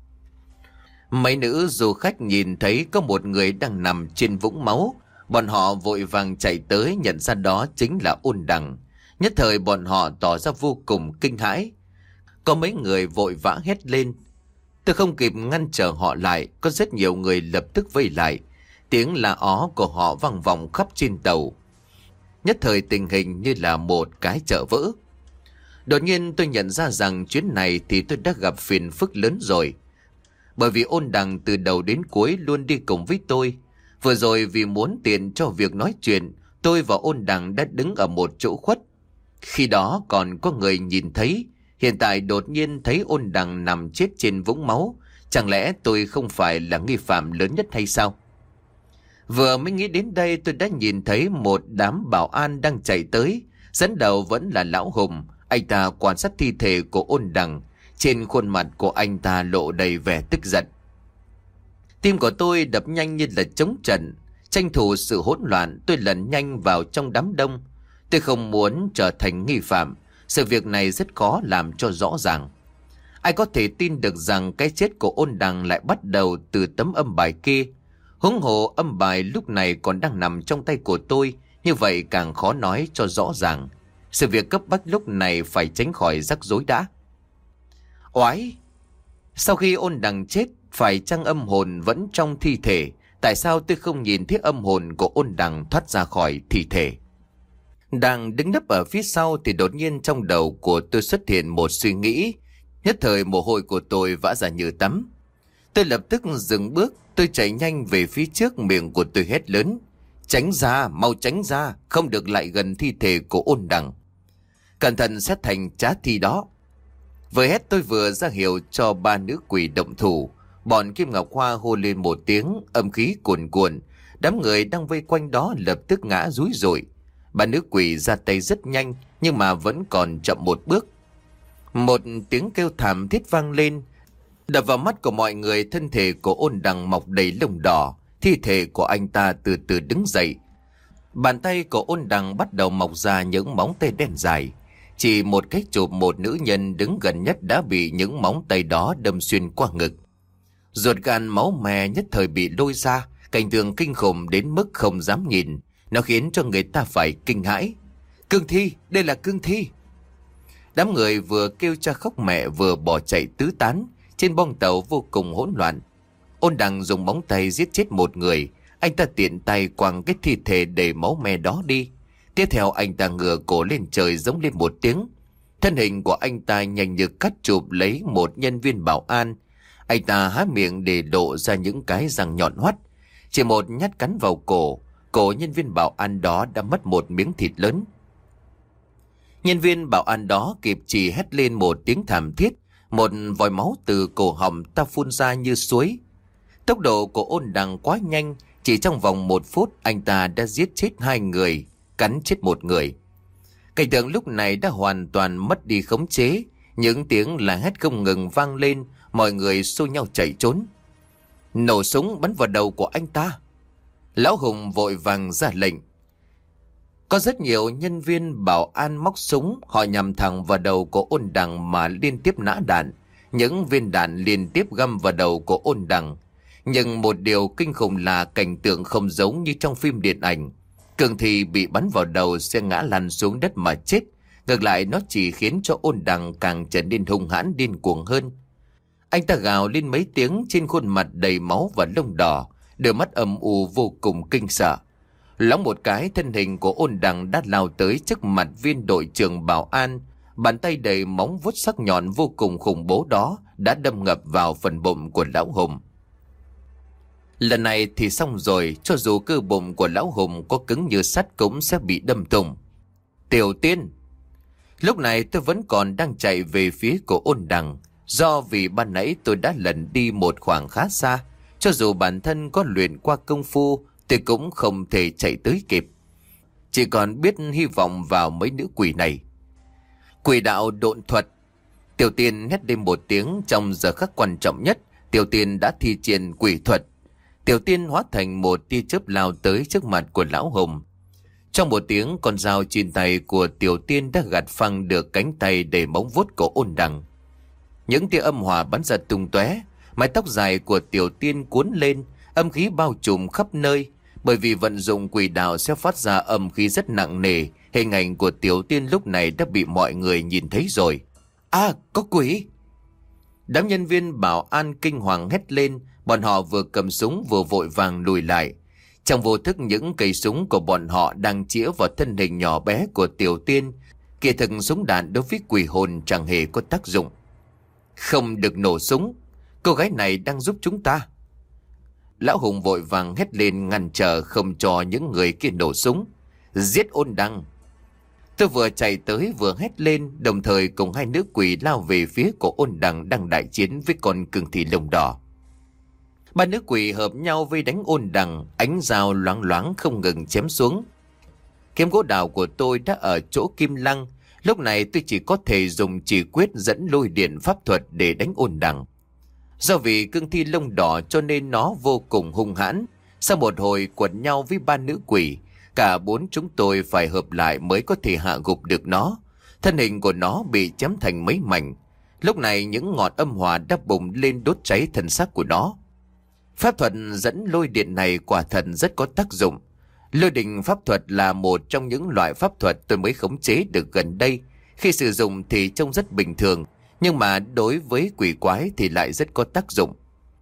Mấy nữ du khách nhìn thấy có một người đang nằm trên vũng máu. Bọn họ vội vàng chạy tới, nhận ra đó chính là Ôn Đằng. Nhất thời bọn họ tỏ ra vô cùng kinh hãi. Có mấy người vội vã hét lên. Tôi không kịp ngăn trở họ lại, có rất nhiều người lập tức vây lại. Tiếng la ó của họ vang vọng khắp trên tàu. Nhất thời tình hình như là một cái chợ vỡ. Đột nhiên tôi nhận ra rằng chuyến này thì tôi đã gặp phiền phức lớn rồi. Bởi vì Ôn Đằng từ đầu đến cuối luôn đi cùng với tôi. Vừa rồi vì muốn tiện cho việc nói chuyện, tôi và Ôn Đằng đã đứng ở một chỗ khuất. Khi đó còn có người nhìn thấy. Hiện tại đột nhiên thấy Ôn Đằng nằm chết trên vũng máu. Chẳng lẽ tôi không phải là nghi phạm lớn nhất hay sao? Vừa mới nghĩ đến đây tôi đã nhìn thấy một đám bảo an đang chạy tới. Dẫn đầu vẫn là Lão Hùng. Anh ta quan sát thi thể của Ôn Đằng. Trên khuôn mặt của anh ta lộ đầy vẻ tức giận. Tim của tôi đập nhanh như là trống trận. Tranh thủ sự hỗn loạn, tôi lẩn nhanh vào trong đám đông. Tôi không muốn trở thành nghi phạm. Sự việc này rất khó làm cho rõ ràng. Ai có thể tin được rằng cái chết của Ôn Đằng lại bắt đầu từ tấm âm bài kia? Huống hồ âm bài lúc này còn đang nằm trong tay của tôi. Như vậy càng khó nói cho rõ ràng. Sự việc cấp bách lúc này phải tránh khỏi rắc rối đã. Oái! Sau khi Ôn Đằng chết, phải chăng âm hồn vẫn trong thi thể? Tại sao tôi không nhìn thấy âm hồn của Ôn Đằng thoát ra khỏi thi thể? Đang đứng nấp ở phía sau thì đột nhiên trong đầu của tôi xuất hiện một suy nghĩ. Nhất thời mồ hôi của tôi vã ra như tắm. Tôi lập tức dừng bước. Tôi chạy nhanh về phía trước, miệng của tôi hét lớn. Tránh ra, mau tránh ra, không được lại gần thi thể của Ôn Đằng. Cẩn thận sẽ thành trá thi đó. Vừa hét tôi vừa ra hiệu cho ba nữ quỷ động thủ. Bọn Kim Ngọc Hoa hô lên một tiếng, âm khí cuồn cuộn. Đám người đang vây quanh đó lập tức ngã rúi rủi. Ba nữ quỷ ra tay rất nhanh, nhưng mà vẫn còn chậm một bước. Một tiếng kêu thảm thiết vang lên, đập vào mắt của mọi người. Thân thể của Ôn Đằng mọc đầy lông đỏ. Thi thể của anh ta từ từ đứng dậy. Bàn tay của Ôn Đằng bắt đầu mọc ra những móng tay đen dài. Chỉ một cái chụp một nữ nhân đứng gần nhất đã bị những móng tay đó đâm xuyên qua ngực. Ruột gan máu me nhất thời bị lôi ra. Cảnh tượng kinh khủng đến mức không dám nhìn. Nó khiến cho người ta phải kinh hãi. Cương thi, đây là cương thi. Đám người vừa kêu cha khóc mẹ vừa bỏ chạy tứ tán. Trên bong tàu vô cùng hỗn loạn. Ôn Đằng dùng móng tay giết chết một người. Anh ta tiện tay quăng cái thi thể đầy máu me đó đi. Tiếp theo anh ta ngửa cổ lên trời giống lên một tiếng. Thân hình của anh ta nhanh như cắt chụp lấy một nhân viên bảo an. Anh ta há miệng để lộ ra những cái răng nhọn hoắt. Chỉ một nhát cắn vào cổ, cổ nhân viên bảo an đó đã mất một miếng thịt lớn. Nhân viên bảo an đó kịp chỉ hét lên một tiếng thảm thiết. Một vòi máu từ cổ họng ta phun ra như suối. Tốc độ của Ôn Đằng quá nhanh. Chỉ trong vòng một phút anh ta đã giết chết hai người, cắn chết một người. Cảnh tượng lúc này đã hoàn toàn mất đi khống chế. Những tiếng la hét không ngừng vang lên. Mọi người xô nhau chạy trốn. Nổ súng bắn vào đầu của anh ta. Lão Hùng vội vàng ra lệnh. Có rất nhiều nhân viên bảo an móc súng. Họ nhằm thẳng vào đầu của Ôn Đằng mà liên tiếp nã đạn. Những viên đạn liên tiếp găm vào đầu của Ôn Đằng. Nhưng một điều kinh khủng là cảnh tượng không giống như trong phim điện ảnh. Cường thi bị bắn vào đầu sẽ ngã lăn xuống đất mà chết. Ngược lại nó chỉ khiến cho Ôn Đằng càng trở nên hung hãn điên cuồng hơn. Anh ta gào lên mấy tiếng, trên khuôn mặt đầy máu và lông đỏ, đôi mắt âm u vô cùng kinh sợ. Loáng một cái, thân hình của Ôn Đằng đã lao tới trước mặt viên đội trưởng bảo an. Bàn tay đầy móng vuốt sắc nhọn vô cùng khủng bố đó đã đâm ngập vào phần bụng của lão Hùng. Lần này thì xong rồi, cho dù cơ bụng của lão Hùng có cứng như sắt cũng sẽ bị đâm thủng. Tiểu Tiên. Lúc này tôi vẫn còn đang chạy về phía của Ôn Đằng. Do vì ban nãy tôi đã lẩn đi một khoảng khá xa. Cho dù bản thân có luyện qua công phu, tôi cũng không thể chạy tới kịp. Chỉ còn biết hy vọng vào mấy nữ quỷ này. Quỷ đạo độn thuật. Tiểu Tiên hét lên một tiếng. Trong giờ khắc quan trọng nhất, Tiểu Tiên đã thi triển quỷ thuật. Tiểu Tiên hóa thành một tia chớp lao tới trước mặt của lão Hùng. Trong một tiếng, con dao trên tay của Tiểu Tiên đã gạt phăng được cánh tay để móng vuốt của Ôn Đằng. Những tia âm hỏa bắn ra tung tóe, mái tóc dài của Tiểu Tiên cuốn lên, âm khí bao trùm khắp nơi. Bởi vì vận dụng quỷ đạo sẽ phát ra âm khí rất nặng nề. Hình ảnh của Tiểu Tiên lúc này đã bị mọi người nhìn thấy rồi. À, có quỷ! Đám nhân viên bảo an kinh hoàng hét lên. Bọn họ vừa cầm súng vừa vội vàng lùi lại. Trong vô thức những cây súng của bọn họ đang chĩa vào thân hình nhỏ bé của Tiểu Tiên. Kỳ thực súng đạn đối với quỷ hồn chẳng hề có tác dụng. Không được nổ súng. Cô gái này đang giúp chúng ta. Lão Hùng vội vàng hét lên ngăn trở không cho những người kia nổ súng. Giết Ôn Đằng. Tôi vừa chạy tới vừa hét lên, đồng thời cùng hai nữ quỷ lao về phía của Ôn Đằng đang đại chiến với con cương thi lông đỏ. Ba nữ quỷ hợp nhau vây đánh Ôn Đằng, ánh dao loáng loáng không ngừng chém xuống. Kiếm gỗ đào của tôi đã ở chỗ Kim Lăng. Lúc này tôi chỉ có thể dùng chỉ quyết dẫn lôi điện pháp thuật để đánh Ôn Đằng. Do vì cương thi lông đỏ cho nên nó vô cùng hung hãn. Sau một hồi quật nhau với ba nữ quỷ, cả bốn chúng tôi phải hợp lại mới có thể hạ gục được nó. Thân hình của nó bị chém thành mấy mảnh. Lúc này những ngọn âm hỏa đã bùng lên đốt cháy thân xác của nó. Pháp thuật dẫn lôi điện này quả thật rất có tác dụng. Lôi đình pháp thuật là một trong những loại pháp thuật tôi mới khống chế được gần đây. Khi sử dụng thì trông rất bình thường, nhưng mà đối với quỷ quái thì lại rất có tác dụng.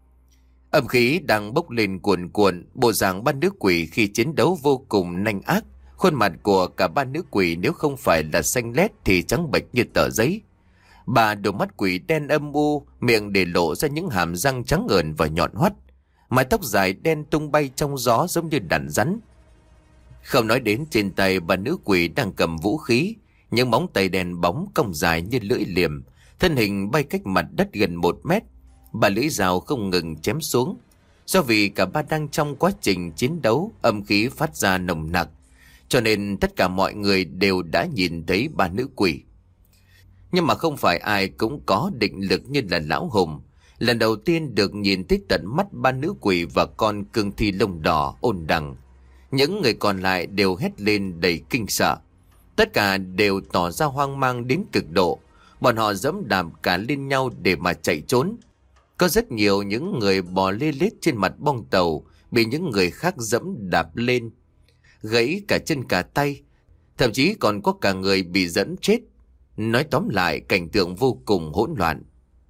Âm khí đang bốc lên cuồn cuộn, bộ dạng ba nữ quỷ khi chiến đấu vô cùng nanh ác. Khuôn mặt của cả ba nữ quỷ nếu không phải là xanh lét thì trắng bệch như tờ giấy. Bà đôi mắt quỷ đen âm u, miệng để lộ ra những hàm răng trắng ngời và nhọn hoắt. Mái tóc dài đen tung bay trong gió giống như đàn rắn. Không nói đến trên tay bà nữ quỷ đang cầm vũ khí, những móng tay đen bóng cong dài như lưỡi liềm. thân hình bay cách mặt đất gần một mét. Bà lưỡi dao không ngừng chém xuống. Do vì cả ba đang trong quá trình chiến đấu, âm khí phát ra nồng nặc, cho nên tất cả mọi người đều đã nhìn thấy ba nữ quỷ. Nhưng mà không phải ai cũng có định lực như là lão Hùng. Lần đầu tiên được nhìn thấy tận mắt ba nữ quỷ và con cương thi lông đỏ ôn đằng. Những người còn lại đều hét lên đầy kinh sợ. Tất cả đều tỏ ra hoang mang đến cực độ. Bọn họ giẫm đạp cả lên nhau để mà chạy trốn. Có rất nhiều những người bò lê lết trên mặt bong tàu, bị những người khác giẫm đạp lên, gãy cả chân cả tay. Thậm chí còn có cả người bị dẫn chết. Nói tóm lại, cảnh tượng vô cùng hỗn loạn.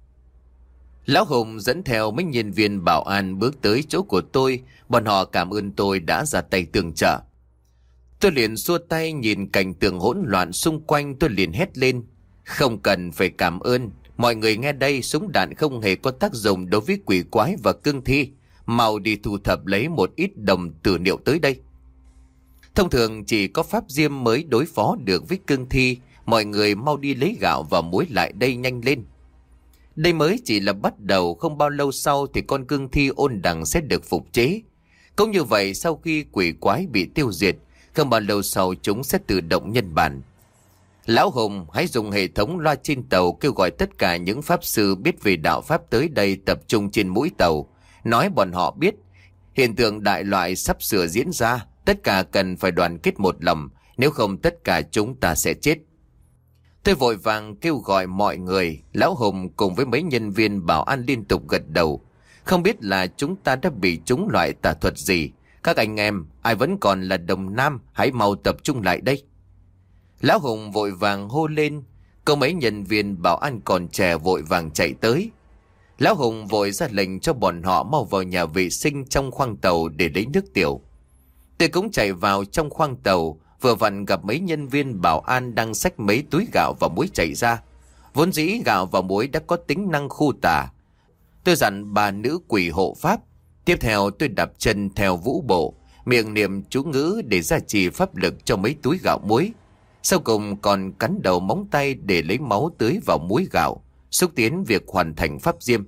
Lão Hùng dẫn theo mấy nhân viên bảo an bước tới chỗ của tôi. Bọn họ cảm ơn tôi đã ra tay tương trợ. Tôi liền xua tay nhìn cảnh tượng hỗn loạn xung quanh. Tôi liền hét lên: không cần phải cảm ơn. Mọi người nghe đây, súng đạn không hề có tác dụng đối với quỷ quái và cương thi. Mau đi thu thập lấy một ít đồng tử niệu tới đây. Thông thường chỉ có pháp diêm mới đối phó được với cương thi. Mọi người mau đi lấy gạo và muối lại đây nhanh lên. Đây mới chỉ là bắt đầu, không bao lâu sau thì con cương thi ôn đằng sẽ được phục chế. Cũng như vậy, sau khi quỷ quái bị tiêu diệt, không bao lâu sau chúng sẽ tự động nhân bản. Lão Hùng hãy dùng hệ thống loa trên tàu kêu gọi tất cả những pháp sư biết về đạo pháp tới đây tập trung trên mũi tàu. Nói bọn họ biết hiện tượng đại loại sắp sửa diễn ra. Tất cả cần phải đoàn kết một lòng, nếu không tất cả chúng ta sẽ chết. Tôi vội vàng kêu gọi mọi người. Lão Hùng cùng với mấy nhân viên bảo an liên tục gật đầu. Không biết là chúng ta đã bị trúng loại tà thuật gì. Các anh em, ai vẫn còn là đồng nam, hãy mau tập trung lại đây. Lão Hùng vội vàng hô lên. Có mấy nhân viên bảo an còn trẻ vội vàng chạy tới. Lão Hùng vội ra lệnh cho bọn họ mau vào nhà vệ sinh trong khoang tàu để lấy nước tiểu. Tôi cũng chạy vào trong khoang tàu, vừa vặn gặp mấy nhân viên bảo an đang xách mấy túi gạo và muối chạy ra. Vốn dĩ gạo và muối đã có tính năng khu tà. Tôi dặn bà nữ quỷ hộ pháp. Tiếp theo tôi đạp chân theo vũ bộ, miệng niệm chú ngữ để gia trì pháp lực cho mấy túi gạo muối. Sau cùng còn cắn đầu móng tay để lấy máu tưới vào muối gạo, xúc tiến việc hoàn thành pháp diêm.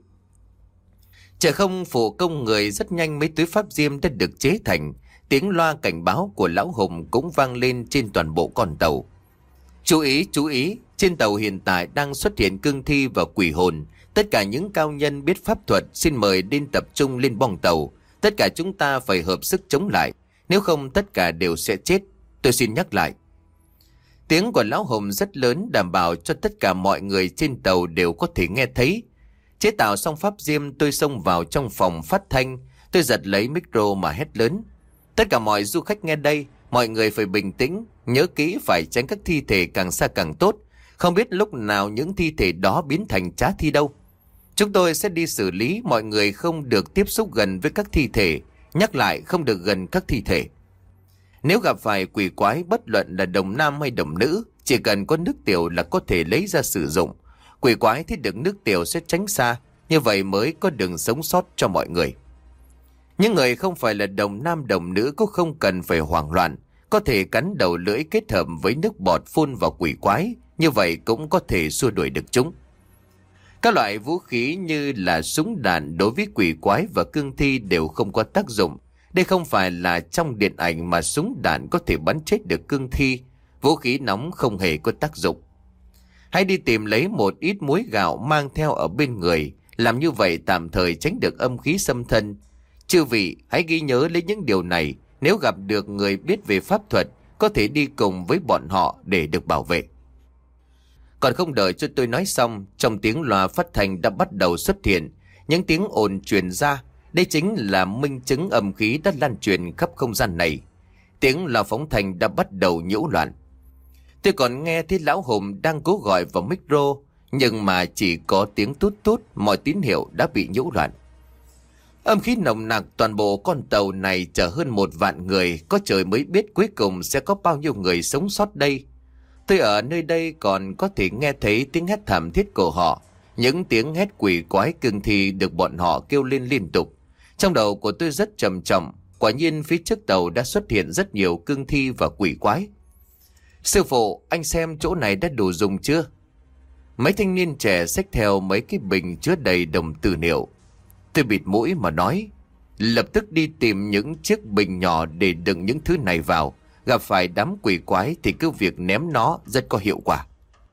Chờ không phụ công người, rất nhanh mấy túi pháp diêm đã được chế thành. Tiếng loa cảnh báo của Lão Hùng cũng vang lên trên toàn bộ con tàu. Chú ý, chú ý, trên tàu hiện tại đang xuất hiện cương thi và quỷ hồn. Tất cả những cao nhân biết pháp thuật xin mời đến tập trung lên bong tàu. Tất cả chúng ta phải hợp sức chống lại, nếu không tất cả đều sẽ chết. Tôi xin nhắc lại. Tiếng của Lão Hùng rất lớn, đảm bảo cho tất cả mọi người trên tàu đều có thể nghe thấy. Chế tạo xong pháp diêm, tôi xông vào trong phòng phát thanh. Tôi giật lấy micro mà hét lớn: tất cả mọi du khách nghe đây, mọi người phải bình tĩnh, nhớ kỹ phải tránh các thi thể càng xa càng tốt. Không biết lúc nào những thi thể đó biến thành trá thi đâu. Chúng tôi sẽ đi xử lý, mọi người không được tiếp xúc gần với các thi thể. Nhắc lại, không được gần các thi thể. Nếu gặp phải quỷ quái, bất luận là đồng nam hay đồng nữ, chỉ cần có nước tiểu là có thể lấy ra sử dụng. Quỷ quái thì được nước tiểu sẽ tránh xa, như vậy mới có đường sống sót cho mọi người. Những người không phải là đồng nam đồng nữ cũng không cần phải hoảng loạn, có thể cắn đầu lưỡi kết hợp với nước bọt phun vào quỷ quái, như vậy cũng có thể xua đuổi được chúng. Các loại vũ khí như là súng đạn đối với quỷ quái và cương thi đều không có tác dụng. Đây không phải là trong điện ảnh mà súng đạn có thể bắn chết được cương thi, vũ khí nóng không hề có tác dụng. Hãy đi tìm lấy một ít muối gạo mang theo ở bên người, làm như vậy tạm thời tránh được âm khí xâm thân. Chư vị hãy ghi nhớ lấy những điều này, nếu gặp được người biết về pháp thuật, có thể đi cùng với bọn họ để được bảo vệ. Còn không đợi cho tôi nói xong, trong tiếng loa phát thanh đã bắt đầu xuất hiện những tiếng ồn truyền ra. Đây chính là minh chứng âm khí đã lan truyền khắp không gian này. Tiếng loa phóng thanh đã bắt đầu nhiễu loạn. Tôi còn nghe thấy Lão Hùng đang cố gọi vào micro, nhưng mà chỉ có tiếng tút tút, mọi tín hiệu đã bị nhiễu loạn. Âm khí nồng nặc, toàn bộ con tàu này chở hơn một vạn người, có trời mới biết cuối cùng sẽ có bao nhiêu người sống sót đây. Tôi ở nơi đây còn có thể nghe thấy tiếng hét thảm thiết của họ, những tiếng hét quỷ quái cương thi được bọn họ kêu lên liên tục. Trong đầu của tôi rất trầm trọng, quả nhiên phía trước tàu đã xuất hiện rất nhiều cương thi và quỷ quái. Sư phụ, anh xem chỗ này đã đủ dùng chưa? Mấy thanh niên trẻ xách theo mấy cái bình chứa đầy đồng tử niệu. Tôi bịt mũi mà nói, lập tức đi tìm những chiếc bình nhỏ để đựng những thứ này vào. Gặp phải đám quỷ quái thì cứ việc ném nó rất có hiệu quả.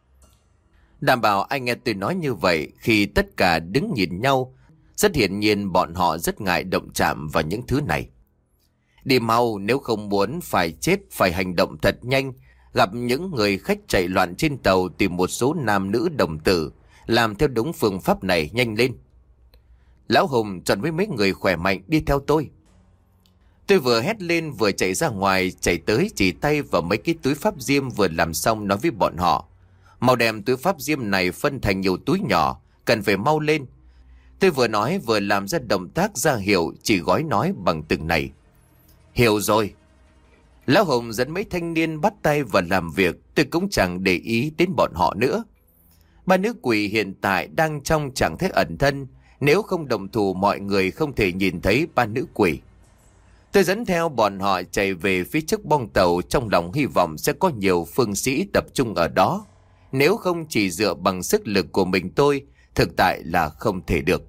Đảm bảo anh nghe tôi nói như vậy, khi tất cả đứng nhìn nhau, rất hiển nhiên bọn họ rất ngại động chạm vào những thứ này. Đi mau, nếu không muốn phải chết phải hành động thật nhanh. Gặp những người khách chạy loạn trên tàu tìm một số nam nữ đồng tử, làm theo đúng phương pháp này, nhanh lên. Lão Hùng chọn với mấy người khỏe mạnh đi theo tôi. Tôi vừa hét lên vừa chạy ra ngoài, chạy tới chỉ tay vào mấy cái túi pháp diêm vừa làm xong, nói với bọn họ, mau đem túi pháp diêm này phân thành nhiều túi nhỏ, cần phải mau lên. Tôi vừa nói vừa làm ra động tác ra hiệu, chỉ gói nói bằng từng này. Hiểu rồi. Lão Hùng dẫn mấy thanh niên bắt tay vào làm việc, tôi cũng chẳng để ý đến bọn họ nữa. Ba nữ quỷ hiện tại đang trong trạng thái ẩn thân, nếu không động thủ mọi người không thể nhìn thấy ba nữ quỷ. Tôi dẫn theo bọn họ chạy về phía trước bong tàu, trong lòng hy vọng sẽ có nhiều phương sĩ tập trung ở đó. Nếu không chỉ dựa bằng sức lực của mình tôi, thực tại là không thể được.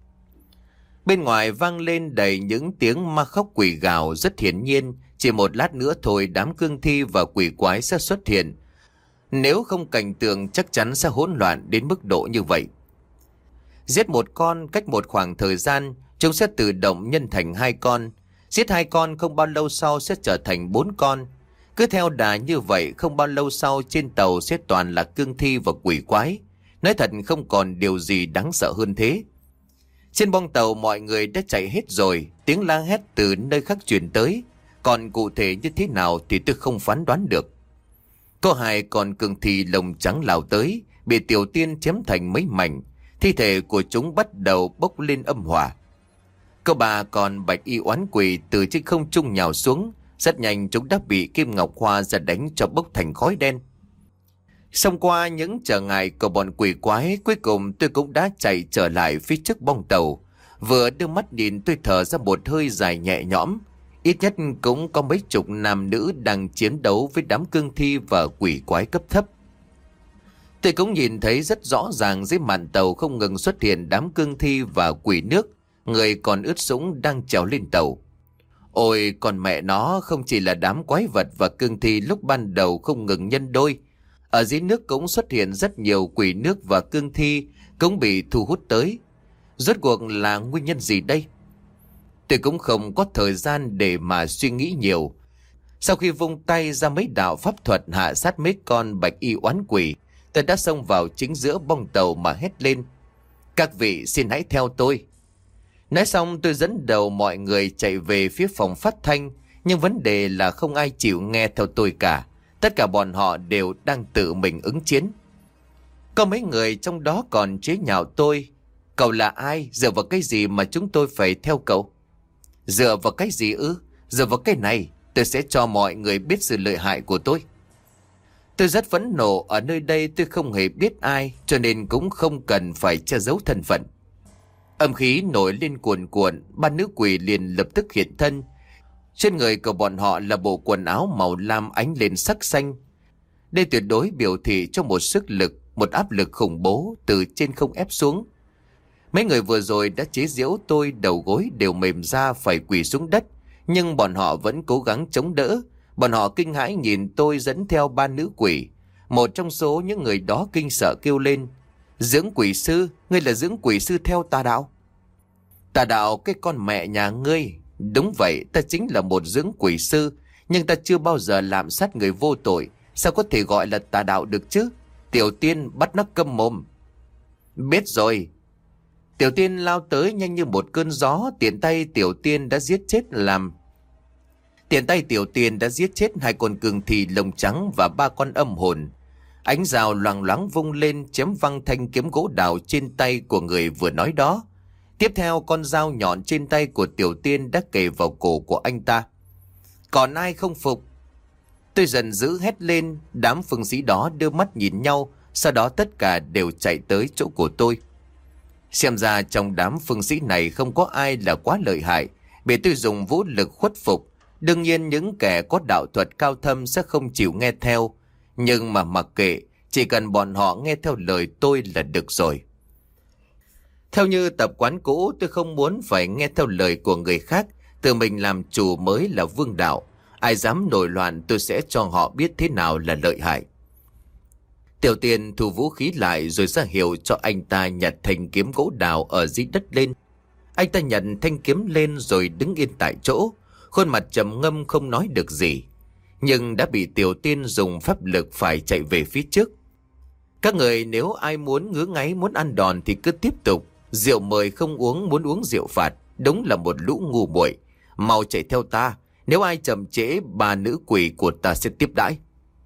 Bên ngoài vang lên đầy những tiếng ma khóc quỷ gào, rất hiển nhiên chỉ một lát nữa thôi đám cương thi và quỷ quái sẽ xuất hiện. Nếu không cảnh tượng chắc chắn sẽ hỗn loạn đến mức độ như vậy. Giết một con cách một khoảng thời gian, chúng sẽ tự động nhân thành hai con. Giết hai con không bao lâu sau sẽ trở thành bốn con. Cứ theo đà như vậy, không bao lâu sau trên tàu sẽ toàn là cương thi và quỷ quái. Nói thật không còn điều gì đáng sợ hơn thế. Trên bong tàu mọi người đã chạy hết rồi, tiếng la hét từ nơi khác truyền tới. Còn cụ thể như thế nào thì tôi không phán đoán được. Có hai con cương thi lồng trắng lao tới, bị Tiểu Tiên chém thành mấy mảnh. Thi thể của chúng bắt đầu bốc lên âm hỏa. Có ba con bạch y oán quỷ từ trên không trung nhào xuống. Rất nhanh chúng đã bị Kim Ngọc Hoa ra đánh cho bốc thành khói đen. Xông qua những trở ngại của bọn quỷ quái, cuối cùng tôi cũng đã chạy trở lại phía trước bong tàu. Vừa đưa mắt nhìn tôi thở ra một hơi dài nhẹ nhõm. Ít nhất cũng có mấy chục nam nữ đang chiến đấu với đám cương thi và quỷ quái cấp thấp. Tôi cũng nhìn thấy rất rõ ràng dưới mạn tàu không ngừng xuất hiện đám cương thi và quỷ nước. Người còn ướt sũng đang trèo lên tàu. Ôi còn mẹ nó, không chỉ là đám quái vật và cương thi lúc ban đầu không ngừng nhân đôi. Ở dưới nước cũng xuất hiện rất nhiều quỷ nước và cương thi cũng bị thu hút tới. Rốt cuộc là nguyên nhân gì đây? Tôi cũng không có thời gian để mà suy nghĩ nhiều. Sau khi vung tay ra mấy đạo pháp thuật hạ sát mấy con bạch y oán quỷ, tôi đã xông vào chính giữa bong tàu mà hét lên. Các vị xin hãy theo tôi. Nói xong tôi dẫn đầu mọi người chạy về phía phòng phát thanh. Nhưng vấn đề là không ai chịu nghe theo tôi cả. Tất cả bọn họ đều đang tự mình ứng chiến. Có mấy người trong đó còn chế nhạo tôi. Cậu là ai? Dựa vào cái gì mà chúng tôi phải theo cậu? Dựa vào cái gì ư? Dựa vào cái này, tôi sẽ cho mọi người biết sự lợi hại của tôi. Tôi rất phẫn nộ, ở nơi đây tôi không hề biết ai, cho nên cũng không cần phải che giấu thân phận. Âm khí nổi lên cuồn cuộn, ba nữ quỷ liền lập tức hiện thân. Trên người của bọn họ là bộ quần áo màu lam ánh lên sắc xanh. Đây tuyệt đối biểu thị cho một sức lực, một áp lực khủng bố từ trên không ép xuống. Mấy người vừa rồi đã chế giễu tôi, đầu gối đều mềm ra phải quỳ xuống đất, nhưng bọn họ vẫn cố gắng chống đỡ. Bọn họ kinh hãi nhìn tôi dẫn theo ba nữ quỷ. Một trong số những người đó kinh sợ kêu lên. Dưỡng quỷ sư, ngươi là dưỡng quỷ sư theo tà đạo? Tà đạo cái con mẹ nhà ngươi. Đúng vậy, ta chính là một dưỡng quỷ sư, nhưng ta chưa bao giờ lạm sát người vô tội. Sao có thể gọi là tà đạo được chứ? Tiểu Tiên bắt nó câm mồm. Biết rồi. Tiểu Tiên lao tới nhanh như một cơn gió. Tiện tay Tiểu Tiên đã giết chết làm Tiện tay Tiểu Tiên đã giết chết hai con cương thi lông trắng và ba con âm hồn. Ánh rào loằng loáng vung lên chém văng thanh kiếm gỗ đào trên tay của người vừa nói đó. Tiếp theo con dao nhọn trên tay của Tiểu Tiên đã kề vào cổ của anh ta. Còn ai không phục? Tôi giận dữ hét lên. Đám phương sĩ đó đưa mắt nhìn nhau, sau đó tất cả đều chạy tới chỗ của tôi. Xem ra trong đám phương sĩ này không có ai là quá lợi hại, bị tôi dùng vũ lực khuất phục. Đương nhiên những kẻ có đạo thuật cao thâm sẽ không chịu nghe theo. Nhưng mà mặc kệ, Chỉ cần bọn họ nghe theo lời tôi là được rồi. Theo như tập quán cũ, tôi không muốn phải nghe theo lời của người khác. Tự mình làm chủ mới là vương đạo. Ai dám nổi loạn tôi sẽ cho họ biết thế nào là lợi hại. Tiểu Tiên thu vũ khí lại rồi ra hiệu cho anh ta nhặt thanh kiếm gỗ đào ở dưới đất lên. Anh ta nhận thanh kiếm lên rồi đứng yên tại chỗ, khuôn mặt trầm ngâm không nói được gì. Nhưng đã bị Tiểu Tiên dùng pháp lực phải chạy về phía trước. Các người nếu ai muốn ngứa ngáy muốn ăn đòn thì cứ tiếp tục. Rượu mời không uống, muốn uống rượu phạt. Đúng là một lũ ngu muội. Mau chạy theo ta. Nếu ai chậm trễ, bà nữ quỷ của ta sẽ tiếp đãi.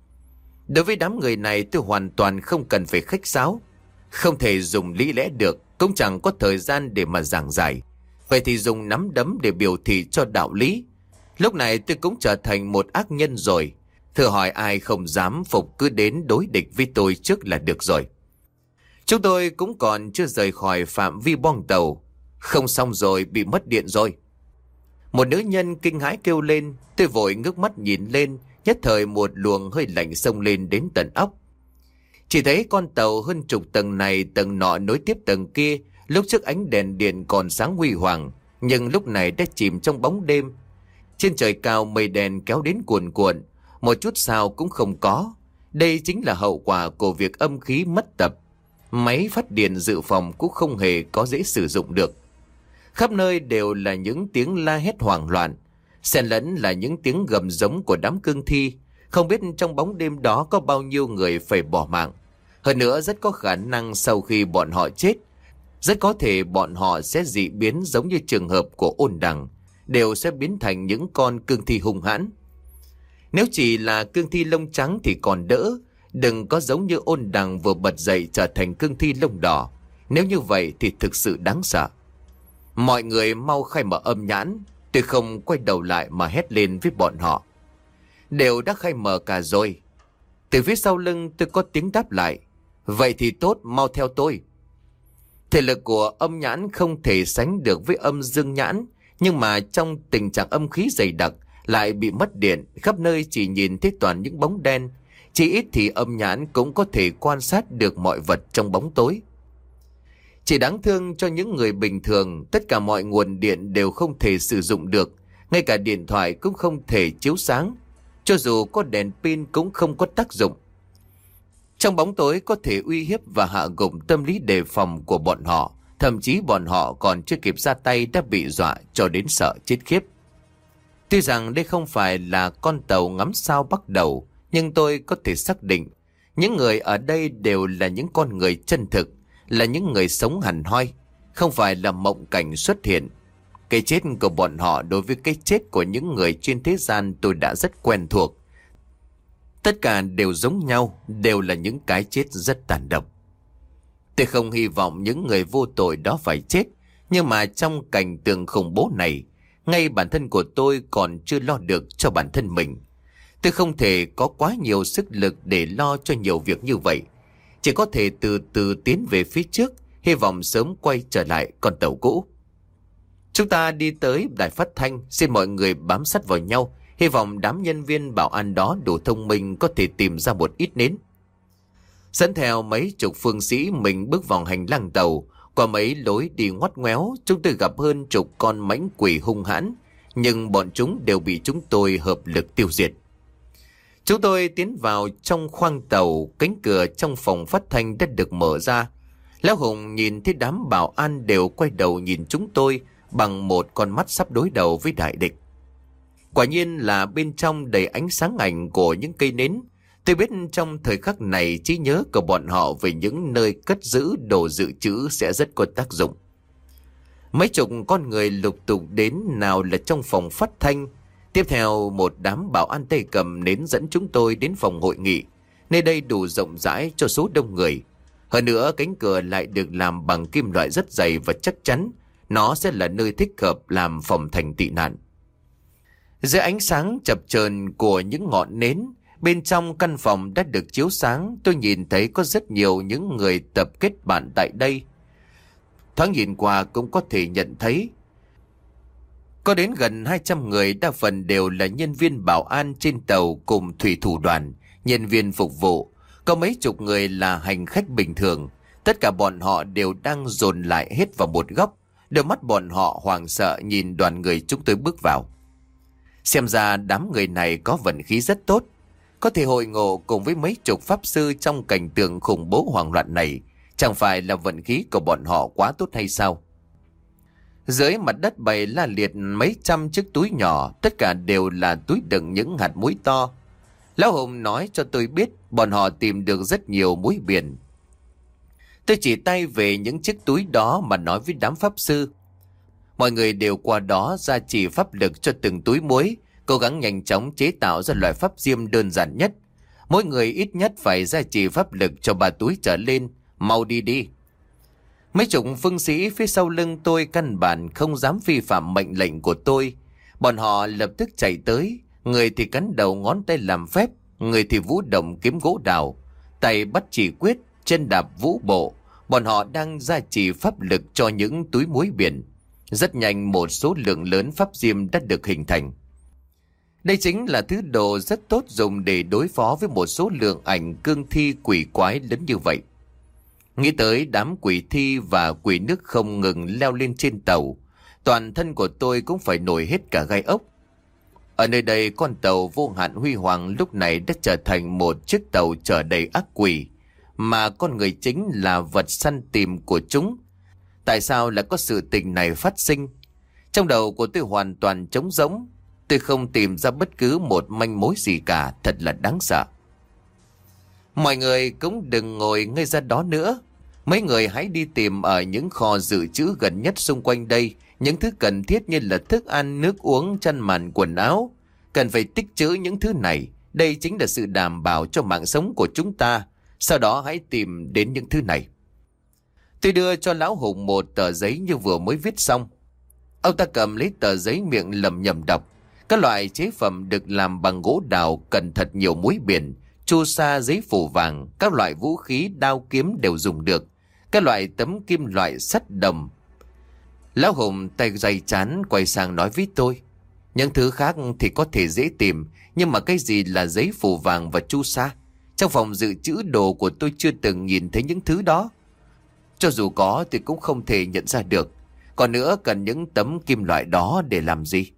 Đối với đám người này tôi hoàn toàn không cần phải khách sáo. Không thể dùng lý lẽ được, cũng chẳng có thời gian để mà giảng giải. Vậy thì dùng nắm đấm để biểu thị cho đạo lý. Lúc này tôi cũng trở thành một ác nhân rồi. Thử hỏi ai không dám phục cứ đến đối địch với tôi trước là được rồi. Chúng tôi cũng còn chưa rời khỏi phạm vi bong tàu. Không xong rồi, bị mất điện rồi. Một nữ nhân kinh hãi kêu lên. Tôi vội ngước mắt nhìn lên. Nhất thời một luồng hơi lạnh xông lên đến tận óc. Chỉ thấy con tàu hơn chục tầng này tầng nọ nối tiếp tầng kia. Lúc trước ánh đèn điện còn sáng huy hoàng, nhưng lúc này đã chìm trong bóng đêm. Trên trời cao mây đèn kéo đến cuồn cuộn, một chút sao cũng không có. Đây chính là hậu quả của việc âm khí mất tập. Máy phát điện dự phòng cũng không hề có dễ sử dụng được. Khắp nơi đều là những tiếng la hét hoảng loạn, xen lẫn là những tiếng gầm giống của đám cương thi. Không biết trong bóng đêm đó có bao nhiêu người phải bỏ mạng. Hơn nữa rất có khả năng sau khi bọn họ chết, rất có thể bọn họ sẽ dị biến giống như trường hợp của Ôn Đằng, đều sẽ biến thành những con cương thi hung hãn. Nếu chỉ là cương thi lông trắng thì còn đỡ, đừng có giống như Ôn Đằng vừa bật dậy trở thành cương thi lông đỏ. Nếu như vậy thì thực sự đáng sợ. Mọi người mau khai mở âm nhãn. Tôi không quay đầu lại mà hét lên với bọn họ. Đều đã khai mở cả rồi. Từ phía sau lưng tôi có tiếng đáp lại. Vậy thì tốt, mau theo tôi. Thể lực của âm nhãn không thể sánh được với âm dương nhãn, nhưng mà trong tình trạng âm khí dày đặc lại bị mất điện, khắp nơi chỉ nhìn thấy toàn những bóng đen. Chỉ ít thì âm nhãn cũng có thể quan sát được mọi vật trong bóng tối. Chỉ đáng thương cho những người bình thường, tất cả mọi nguồn điện đều không thể sử dụng được, ngay cả điện thoại cũng không thể chiếu sáng, cho dù có đèn pin cũng không có tác dụng. Trong bóng tối có thể uy hiếp và hạ gục tâm lý đề phòng của bọn họ, thậm chí bọn họ còn chưa kịp ra tay đã bị dọa cho đến sợ chết khiếp. Tuy rằng đây không phải là con tàu ngắm sao bắt đầu, nhưng tôi có thể xác định những người ở đây đều là những con người chân thực, là những người sống hẳn hoi, không phải là mộng cảnh xuất hiện. Cái chết của bọn họ đối với cái chết của những người trên thế gian tôi đã rất quen thuộc. Tất cả đều giống nhau, đều là những cái chết rất tàn độc. Tôi không hy vọng những người vô tội đó phải chết, nhưng mà trong cảnh tượng khủng bố này, ngay bản thân của tôi còn chưa lo được cho bản thân mình. Tôi không thể có quá nhiều sức lực để lo cho nhiều việc như vậy. Chỉ có thể từ từ tiến về phía trước, hy vọng sớm quay trở lại con tàu cũ. Chúng ta đi tới đài phát thanh, xin mọi người bám sát vào nhau. Hy vọng đám nhân viên bảo an đó đủ thông minh có thể tìm ra một ít nến. Dẫn theo mấy chục phương sĩ mình bước vào hành lang tàu. Qua mấy lối đi ngoắt ngoéo, chúng tôi gặp hơn chục con mãnh quỷ hung hãn, nhưng bọn chúng đều bị chúng tôi hợp lực tiêu diệt. Chúng tôi tiến vào trong khoang tàu, cánh cửa trong phòng phát thanh đã được mở ra. Lão Hùng nhìn thấy đám bảo an đều quay đầu nhìn chúng tôi bằng một con mắt sắp đối đầu với đại địch. Quả nhiên là bên trong đầy ánh sáng ảnh của những cây nến. Tôi biết trong thời khắc này trí nhớ của bọn họ về những nơi cất giữ đồ dự trữ sẽ rất có tác dụng. Mấy chục con người lục tục đến, nào là trong phòng phát thanh. Tiếp theo một đám bảo an tay cầm nến dẫn chúng tôi đến phòng hội nghị. Nơi đây đủ rộng rãi cho số đông người. Hơn nữa cánh cửa lại được làm bằng kim loại rất dày và chắc chắn. Nó sẽ là nơi thích hợp làm phòng thành tị nạn. Dưới ánh sáng chập chờn của những ngọn nến, bên trong căn phòng đã được chiếu sáng, tôi nhìn thấy có rất nhiều những người tập kết bạn tại đây. Thoáng nhìn qua cũng có thể nhận thấy có đến gần hai trăm người, đa phần đều là nhân viên bảo an trên tàu cùng thủy thủ đoàn, nhân viên phục vụ. Có mấy chục người là hành khách bình thường. Tất cả bọn họ đều đang dồn lại hết vào một góc. Đôi mắt bọn họ hoảng sợ nhìn đoàn người chúng tôi bước vào. Xem ra đám người này có vận khí rất tốt. Có thể hội ngộ cùng với mấy chục pháp sư trong cảnh tượng khủng bố hoảng loạn này. Chẳng phải là vận khí của bọn họ quá tốt hay sao? Dưới mặt đất bày la liệt mấy trăm chiếc túi nhỏ. Tất cả đều là túi đựng những hạt muối to. Lão Hùng nói cho tôi biết bọn họ tìm được rất nhiều muối biển. Tôi chỉ tay về những chiếc túi đó mà nói với đám pháp sư. Mọi người đều qua đó gia trì pháp lực cho từng túi muối, cố gắng nhanh chóng chế tạo ra loại pháp diêm đơn giản nhất. Mỗi người ít nhất phải gia trì pháp lực cho ba túi trở lên, mau đi đi. Mấy chục phương sĩ phía sau lưng tôi căn bản không dám vi phạm mệnh lệnh của tôi. Bọn họ lập tức chạy tới, người thì cắn đầu ngón tay làm phép, người thì vũ động kiếm gỗ đào, tay bắt chỉ quyết, chân đạp vũ bộ. Bọn họ đang gia trì pháp lực cho những túi muối biển. Rất nhanh một số lượng lớn pháp diêm đã được hình thành. Đây chính là thứ đồ rất tốt dùng để đối phó với một số lượng ảnh cương thi quỷ quái lớn như vậy. Nghĩ tới đám quỷ thi và quỷ nước không ngừng leo lên trên tàu, toàn thân của tôi cũng phải nổi hết cả gai ốc. Ở nơi đây con tàu vô hạn huy hoàng lúc này đã trở thành một chiếc tàu chở đầy ác quỷ, mà con người chính là vật săn tìm của chúng. Tại sao lại có sự tình này phát sinh? Trong đầu của tôi hoàn toàn trống rỗng. Tôi không tìm ra bất cứ một manh mối gì cả, thật là đáng sợ. Mọi người cũng đừng ngồi ngây ra đó nữa. Mấy người hãy đi tìm ở những kho dự trữ gần nhất xung quanh đây những thứ cần thiết như là thức ăn, nước uống, chăn màn, quần áo. Cần phải tích trữ những thứ này. Đây chính là sự đảm bảo cho mạng sống của chúng ta. Sau đó hãy tìm đến những thứ này. Tôi đưa cho Lão Hùng một tờ giấy như vừa mới viết xong. Ông ta cầm lấy tờ giấy miệng lẩm nhẩm đọc. Các loại chế phẩm được làm bằng gỗ đào cần thật nhiều muối biển, chu sa, giấy phủ vàng, các loại vũ khí, đao kiếm đều dùng được. Các loại tấm kim loại, sắt đồng. Lão Hùng tay dày chán quay sang nói với tôi. Những thứ khác thì có thể dễ tìm, nhưng mà cái gì là giấy phủ vàng và chu sa? Trong phòng dự trữ đồ của tôi chưa từng nhìn thấy những thứ đó. Cho dù có thì cũng không thể nhận ra được. Còn nữa, cần những tấm kim loại đó để làm gì?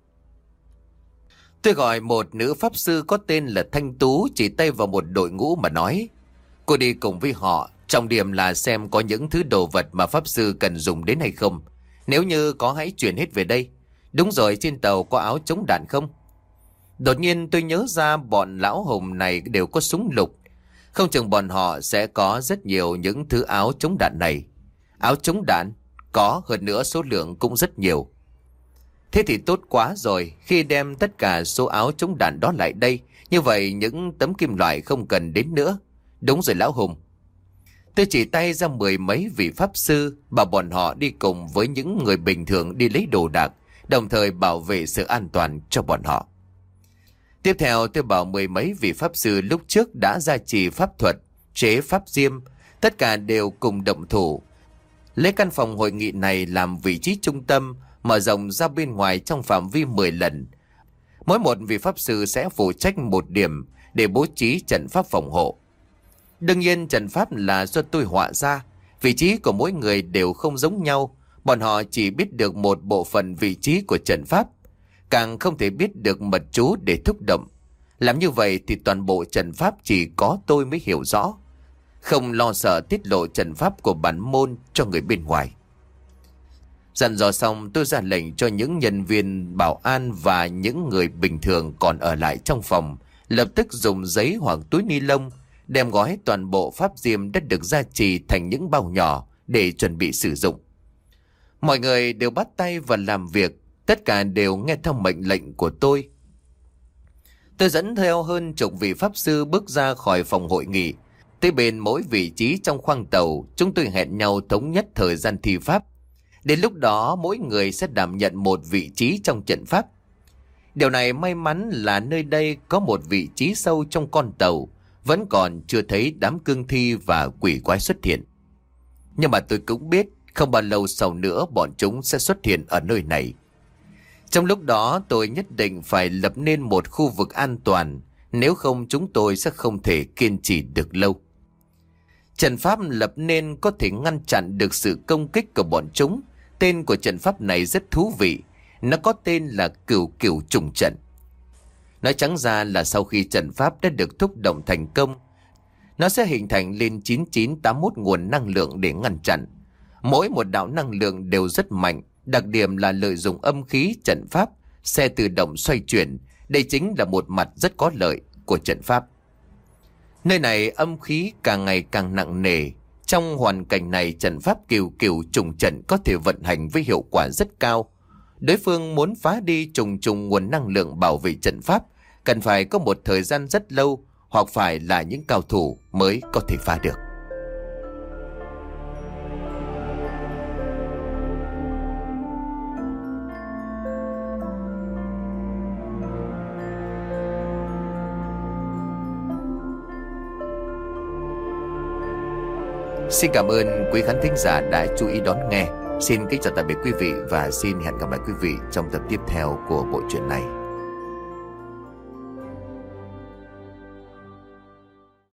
Tôi gọi một nữ pháp sư có tên là Thanh Tú, chỉ tay vào một đội ngũ mà nói. Cô đi cùng với họ, trọng điểm là xem có những thứ đồ vật mà pháp sư cần dùng đến hay không. Nếu như có hãy chuyển hết về đây. Đúng rồi, trên tàu có áo chống đạn không? Đột nhiên tôi nhớ ra bọn Lão Hùng này đều có súng lục. Không chừng bọn họ sẽ có rất nhiều những thứ áo chống đạn này. Áo chống đạn? Có, hơn nữa số lượng cũng rất nhiều. Thế thì tốt quá rồi, khi đem tất cả số áo chống đạn đó lại đây, như vậy những tấm kim loại không cần đến nữa. Đúng rồi Lão Hùng. Tôi chỉ tay ra mười mấy vị pháp sư, bảo bọn họ đi cùng với những người bình thường đi lấy đồ đạc, đồng thời bảo vệ sự an toàn cho bọn họ. Tiếp theo tôi bảo mười mấy vị pháp sư lúc trước đã gia trì pháp thuật, chế pháp diêm, tất cả đều cùng động thủ. Lấy căn phòng hội nghị này làm vị trí trung tâm, mở rộng ra bên ngoài trong phạm vi mười lần. Mỗi một vị pháp sư sẽ phụ trách một điểm để bố trí trận pháp phòng hộ. Đương nhiên trận pháp là do tôi họa ra, vị trí của mỗi người đều không giống nhau, bọn họ chỉ biết được một bộ phận vị trí của trận pháp, càng không thể biết được mật chú để thúc động. Làm như vậy thì toàn bộ trận pháp chỉ có tôi mới hiểu rõ, không lo sợ tiết lộ trận pháp của bản môn cho người bên ngoài. Dặn dò xong, tôi ra lệnh cho những nhân viên bảo an và những người bình thường còn ở lại trong phòng lập tức dùng giấy hoặc túi ni lông đem gói toàn bộ pháp diêm đã được gia trì thành những bao nhỏ để chuẩn bị sử dụng. Mọi người đều bắt tay vào làm việc, tất cả đều nghe theo mệnh lệnh của tôi. Tôi dẫn theo hơn chục vị pháp sư bước ra khỏi phòng hội nghị. Tới bên mỗi vị trí trong khoang tàu, chúng tôi hẹn nhau thống nhất thời gian thi pháp. Đến lúc đó mỗi người sẽ đảm nhận một vị trí trong trận pháp. Điều này may mắn là nơi đây có một vị trí sâu trong con tàu, vẫn còn chưa thấy đám cương thi và quỷ quái xuất hiện. Nhưng mà tôi cũng biết không bao lâu sau nữa bọn chúng sẽ xuất hiện ở nơi này. Trong lúc đó tôi nhất định phải lập nên một khu vực an toàn, nếu không chúng tôi sẽ không thể kiên trì được lâu. Trận pháp lập nên có thể ngăn chặn được sự công kích của bọn chúng. Tên của trận pháp này rất thú vị. Nó có tên là Cửu Cửu Trùng Trận. Nói trắng ra là sau khi trận pháp đã được thúc động thành công, nó sẽ hình thành lên chín chín tám mốt nguồn năng lượng để ngăn chặn. Mỗi một đạo năng lượng đều rất mạnh, đặc điểm là lợi dụng âm khí trận pháp sẽ tự động xoay chuyển. Đây chính là một mặt rất có lợi của trận pháp. Nơi này âm khí càng ngày càng nặng nề. Trong hoàn cảnh này, trận pháp Cửu Cửu Trùng Trận có thể vận hành với hiệu quả rất cao. Đối phương muốn phá đi trùng trùng nguồn năng lượng bảo vệ trận pháp cần phải có một thời gian rất lâu, hoặc phải là những cao thủ mới có thể phá được. Xin cảm ơn quý khán thính giả đã chú ý đón nghe. Xin kính chào tạm biệt quý vị và xin hẹn gặp lại quý vị trong tập tiếp theo của bộ truyện này.